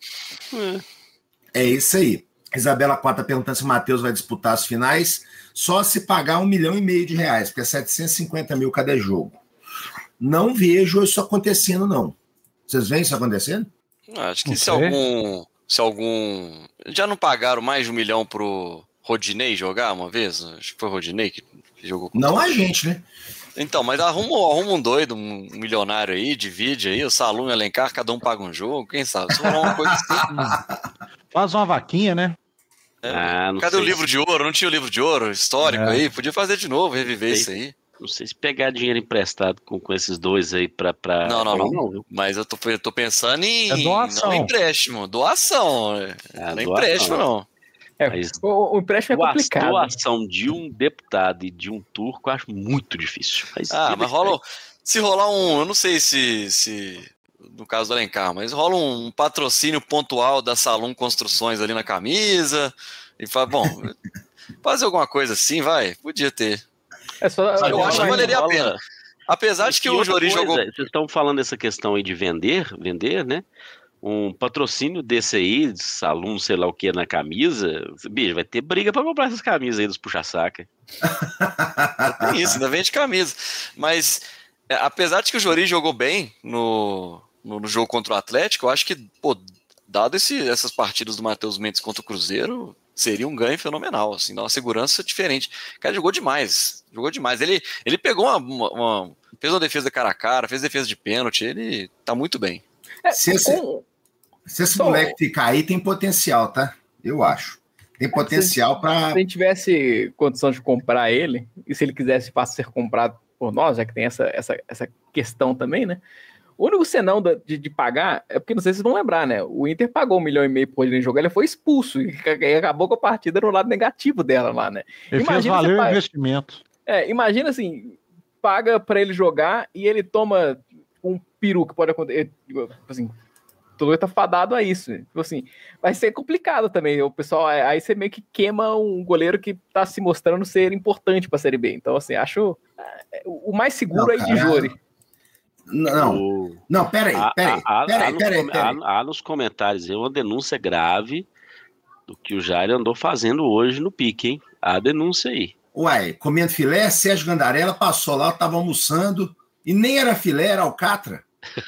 É isso aí. Isabela 4 tá perguntando se o Matheus vai disputar as finais só se pagar R$1,5 milhão, porque é 750 mil cada jogo. Não vejo isso acontecendo, não. Vocês veem isso acontecendo? Acho que se algum... Já não pagaram mais de R$1 milhão pro Rodinei jogar uma vez? Acho que foi o Rodinei que jogou. Não a gente, né? Então, mas arruma um doido, um milionário aí, divide aí, o Salum e o Alencar, cada um paga um jogo, quem sabe? Se for uma coisa assim. Faz uma vaquinha, né? Cadê o livro de ouro? Não tinha o livro de ouro histórico aí? Podia fazer de novo, reviver isso aí. Não sei se pegar dinheiro emprestado com esses dois aí pra... Não. Mas eu tô pensando em... doação. Não empréstimo. Doação. Não é empréstimo, não. O empréstimo é complicado. A doação de um deputado e de um turco eu acho muito difícil. Mas rola... Se rolar eu não sei se no caso do Alencar, mas rola um patrocínio pontual da Salum Construções ali na camisa e fala, fazer alguma coisa assim, podia ter. Eu acho que valeria a pena. Apesar de que o Jori jogou... Vocês estão falando dessa questão aí de vender, né? Um patrocínio desse aí, Salum, sei lá o que, na camisa, bicho, vai ter briga pra comprar essas camisas aí dos puxa-saca. Tem isso, ainda vende camisa. Mas, apesar de que o Jori jogou bem no jogo contra o Atlético, eu acho que, dado essas partidas do Matheus Mendes contra o Cruzeiro, seria um ganho fenomenal, assim, dá uma segurança diferente. O cara jogou demais. Ele pegou fez uma defesa cara a cara, fez defesa de pênalti, ele tá muito bem. Se esse moleque ficar aí, tem potencial, tá? Eu acho. Tem potencial para... Se a gente tivesse condição de comprar ele, e se ele quisesse ser comprado por nós, já que tem essa questão também, né? O único senão de pagar é porque, não sei se vocês vão lembrar, né? O Inter pagou R$1,5 milhão por ele jogar, ele foi expulso e acabou com a partida no lado negativo dela lá, né? Ele fez valer o investimento. Imagina assim, paga para ele jogar e ele toma um peru que pode acontecer, assim, todo tá fadado a isso. Tipo assim, vai ser complicado também. O pessoal, aí você meio que queima um goleiro que tá se mostrando ser importante pra Série B. Então, assim, acho o mais seguro aí de Jori. Não, peraí. Há nos comentários aí uma denúncia grave do que o Jair andou fazendo hoje no pique, hein? Há denúncia aí. Uai, comendo filé, Sérgio Gandarella passou lá, tava almoçando, e nem era filé, era alcatra.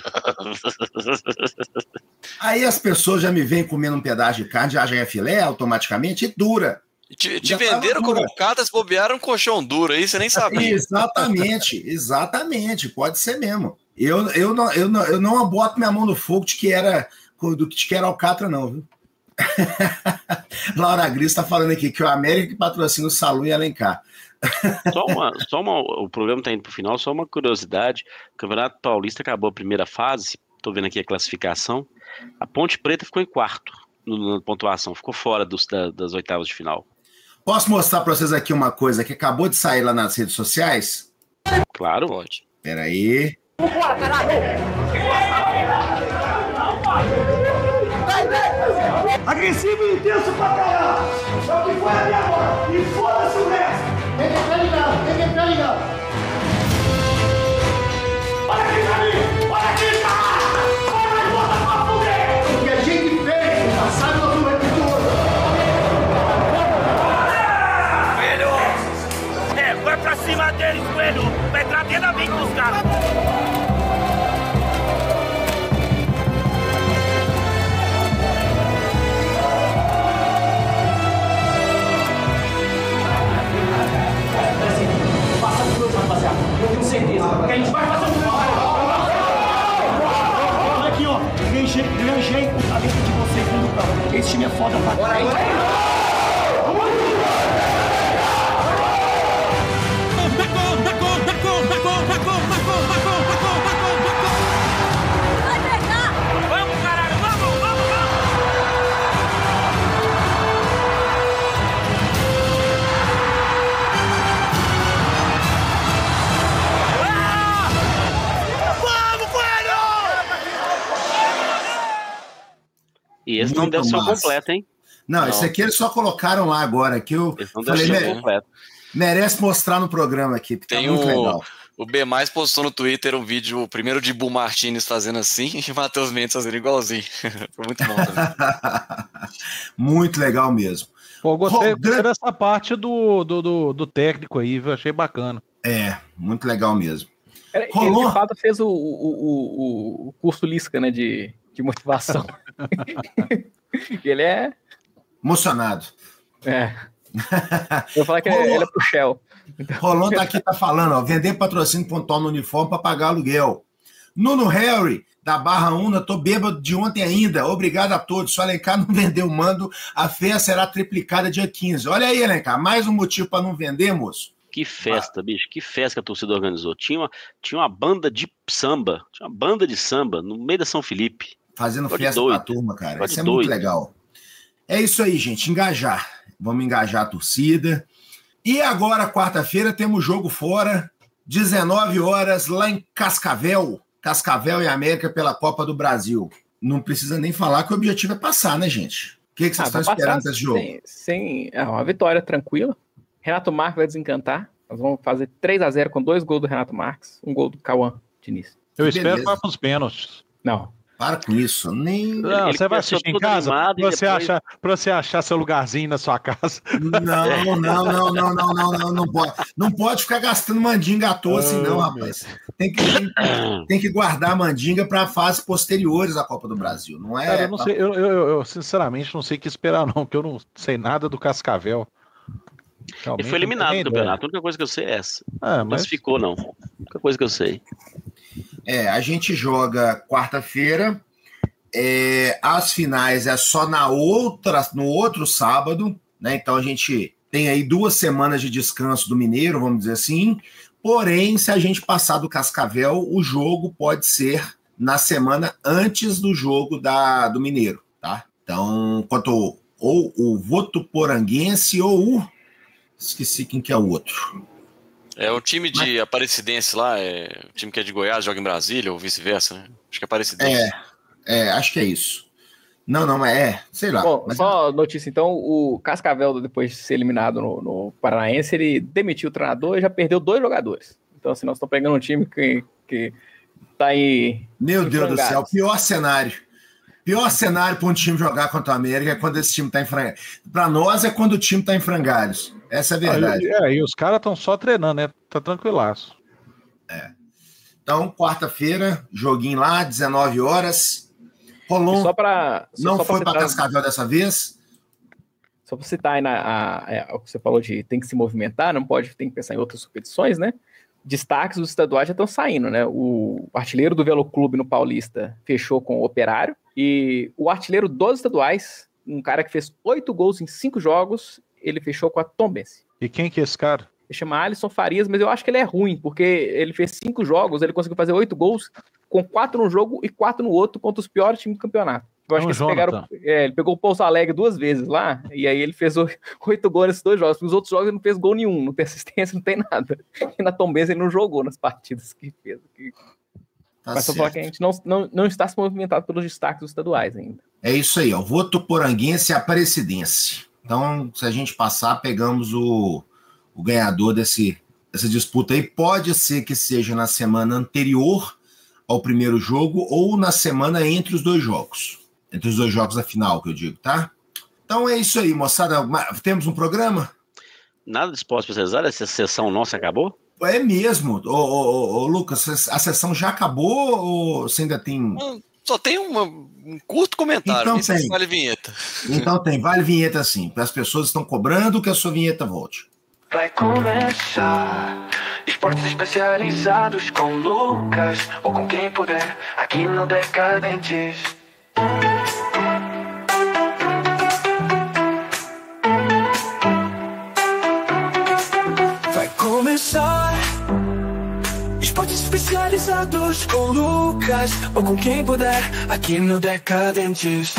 Aí as pessoas já me veem comendo um pedaço de carne, já é filé automaticamente, e dura. Te venderam como alcatra, se bobearam um colchão duro aí, você nem sabia. Exatamente, pode ser mesmo. Eu não boto minha mão no fogo de que era alcatra, não, viu? Laura Gris está falando aqui que o América patrocina o Salum e Alencar. O programa está indo para o final, só uma curiosidade. O Campeonato Paulista acabou a primeira fase, estou vendo aqui a classificação. A Ponte Preta ficou em quarto na pontuação, ficou fora das oitavas de final. Posso mostrar para vocês aqui uma coisa que acabou de sair lá nas redes sociais? Claro, pode. Espera aí. Vambora, caralho! Agressivo e intenso pra caralho! É o que foi até agora! E foda-se o resto! Tem que entrar ligado! Olha aqui pra mim! Olha aqui, cara! Olha e bota pra fuder! O que a gente fez, passado no repetor! Coelho! Vai pra cima deles, Coelho! Vai entrar dentro da mente dos caras! Eu tenho certeza que a gente vai fazer um olha aqui, ó. Ganhei o talento de vocês no campo. Esse time é foda pra caralho. E esse não Muito deve ser o massa. completo, hein? Não, esse aqui eles só colocaram lá agora, que eu Esse não deve falei, ser o completo. merece mostrar no programa aqui, porque Tem tá muito legal. O B mais postou no Twitter um vídeo, primeiro de Bull Martinez fazendo assim e o Matheus Mendes fazendo igualzinho. Foi muito bom também. Muito legal mesmo. Pô, gostei dessa parte do técnico aí, viu? Achei bacana. É, muito legal mesmo. Ele, Rolou? de fato, fez o curso Lisca, né, de motivação. Ele é... Emocionado. Eu vou falar que ele é pro Shell. Rolando aqui tá falando, ó, vender patrocínio pontual no uniforme para pagar aluguel. Nuno Harry, da Barra Una, tô bêbado de ontem ainda. Obrigado a todos. Se o Alencar não vender o mando, a festa será triplicada dia 15. Olha aí, Alencar, mais um motivo para não vender, moço. Que festa, bicho, que festa que a torcida organizou. Tinha uma banda de samba, no meio da São Felipe. Fazendo Pode festa doido. pra turma, cara. Pode Isso é doido. muito legal. É isso aí, gente, engajar. Vamos engajar a torcida. E agora, quarta-feira, temos jogo fora, 19 horas, lá em Cascavel. Cascavel e América pela Copa do Brasil. Não precisa nem falar que o objetivo é passar, né, gente? O que vocês estão esperando desse jogo? Uma vitória tranquila. Renato Marques vai desencantar. Nós vamos fazer 3-0 com 2 gols do Renato Marques, um gol do Cauã Diniz. Eu Beleza. espero que vá para os pênaltis. Não. Para com isso. Nem... Não, Ele você vai começou assistir em todo casa animado e depois- pra você achar seu lugarzinho na sua casa. Não pode ficar gastando mandinga à toa assim, não, rapaz. Tem que guardar a mandinga para fases posteriores à Copa do Brasil. Não é? Cara, eu não sei, eu sinceramente não sei o que esperar, não, porque eu não sei nada do Cascavel. Ele foi eliminado do campeonato. A única coisa que eu sei é essa. Não Mas classificou, não. A única coisa que eu sei. A gente joga quarta-feira. As finais é só no outro sábado, né? Então a gente tem aí 2 semanas de descanso do Mineiro, vamos dizer assim. Porém, se a gente passar do Cascavel, o jogo pode ser na semana antes do jogo do Mineiro, tá? Então, quanto ou o Votuporanguense ou o... Esqueci quem que é o outro. É o time de Aparecidense lá, o time que é de Goiás, joga em Brasília ou vice-versa, né? Acho que é Aparecidense. Acho que é isso. Não, sei lá. Bom, só notícia, então, o Cascavel, depois de ser eliminado no Paranaense, ele demitiu o treinador e já perdeu 2 jogadores. Então, assim, nós estamos pegando um time que tá aí... Meu Deus do céu, pior cenário. Pior cenário para um time jogar contra o América é quando esse time está em frangalhos. Para nós é quando o time está em frangalhos. Essa é a verdade. E os caras estão só treinando, né? Tá tranquilaço. Então, quarta-feira, joguinho lá, 19 horas. Rolou. Não foi para Cascavel dessa vez. Só para citar aí o que você falou de tem que se movimentar, tem que pensar em outras competições, né? Destaques dos estaduais já estão saindo, né? O artilheiro do Velo Clube no Paulista fechou com o Operário. E o artilheiro dos estaduais, um cara que fez 8 gols em 5 jogos, ele fechou com a Tombense. E quem que é esse cara? Ele chama Alisson Farias, mas eu acho que ele é ruim, porque ele fez 5 jogos, ele conseguiu fazer 8 gols, com 4 num jogo e 4 no outro, contra os piores times do campeonato. Eu acho que ele pegou o Pouso Alegre 2 vezes lá, e aí ele fez 8 gols nesses 2 jogos. Nos outros jogos ele não fez gol nenhum, não tem assistência, não tem nada. E na Tombense ele não jogou nas partidas que fez. Mas só falar que a gente não está se movimentado pelos destaques dos estaduais ainda. É isso aí, ó. Votuporanguense e Aparecidense. Então, se a gente passar, pegamos o ganhador dessa disputa aí. Pode ser que seja na semana anterior ao primeiro jogo ou na semana entre os 2 jogos. Entre os 2 jogos da final, que eu digo, tá? Então é isso aí, moçada. Temos um programa? Nada de esporte especializado? Essa sessão nossa acabou? É mesmo. Ô, Lucas, a sessão já acabou ou você ainda tem... Só tem um curto comentário. Então isso vale vinheta. Então vale vinheta sim. As pessoas estão cobrando que a sua vinheta volte. Vai começar esportes especializados com Lucas ou com quem puder aqui no Decadentes. Vai começar esportes especializados com Lucas ou com quem puder aqui no Decadentes.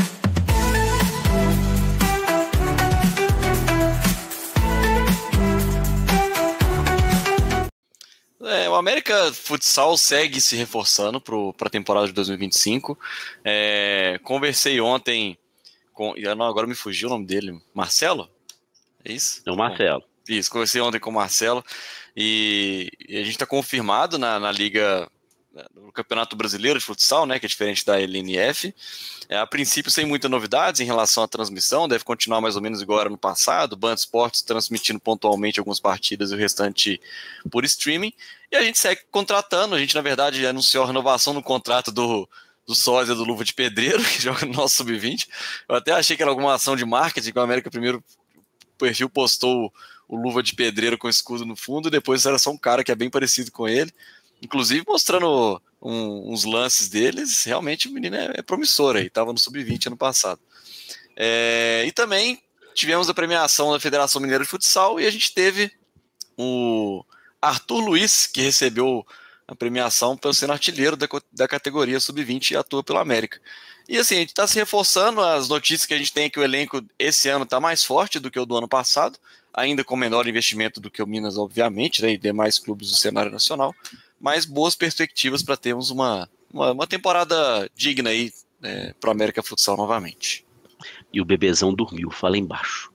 O América Futsal segue se reforçando para a temporada de 2025. Conversei ontem Agora me fugiu o nome dele. Marcelo? É isso? É o Marcelo. Isso, conversei ontem com o Marcelo e a gente está confirmado na Liga, no Campeonato Brasileiro de Futsal, né, que é diferente da LNF. A princípio, sem muitas novidades em relação à transmissão, deve continuar mais ou menos igual era no passado, Band Esportes transmitindo pontualmente algumas partidas e o restante por streaming. E a gente segue contratando, a gente, na verdade, anunciou a renovação no contrato do sósia do Luva de Pedreiro, que joga no nosso Sub-20. Eu até achei que era alguma ação de marketing, que o América primeiro perfil postou o Luva de Pedreiro com escudo no fundo, e depois era só um cara que é bem parecido com ele, inclusive mostrando uns lances deles. Realmente o menino é promissor aí, estava no Sub-20 ano passado. E também tivemos a premiação da Federação Mineira de Futsal, e a gente teve o Arthur Luiz, que recebeu a premiação pelo sendo artilheiro da categoria Sub-20 e atua pelo América. E assim, a gente está se reforçando. As notícias que a gente tem é que o elenco esse ano está mais forte do que o do ano passado, ainda com menor investimento do que o Minas, obviamente, né, e demais clubes do cenário nacional, mas boas perspectivas para termos uma temporada digna aí, para o América Futsal novamente. E o bebezão dormiu, fala embaixo.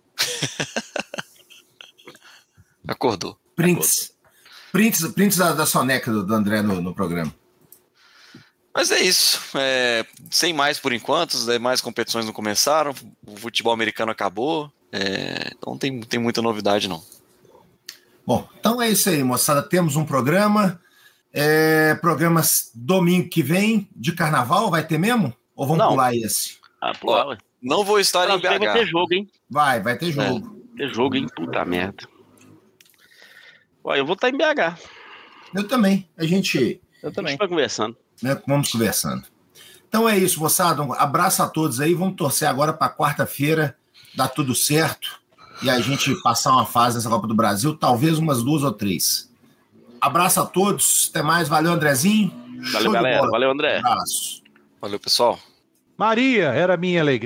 Acordou. Prints da soneca do André no programa. Mas é isso, sem mais por enquanto, as demais competições não começaram, o futebol americano acabou, então não tem muita novidade não. Bom, então é isso aí, moçada, temos um programa, programas domingo que vem, de carnaval, vai ter mesmo? Ou vamos pular esse? Pular. Não vou estar em BH. Vai ter jogo, hein? Vai ter jogo. Ter jogo, hein? Puta merda. Eu vou estar em BH. Eu também, a gente vai conversando. Vamos conversando. Então é isso, moçada. Um abraço a todos aí. Vamos torcer agora para quarta-feira dar tudo certo e a gente passar uma fase nessa Copa do Brasil, talvez umas 2 ou 3. Abraço a todos. Até mais. Valeu, Andrezinho. Valeu, galera. Valeu, André. Um abraço. Valeu, pessoal. Maria era minha alegria.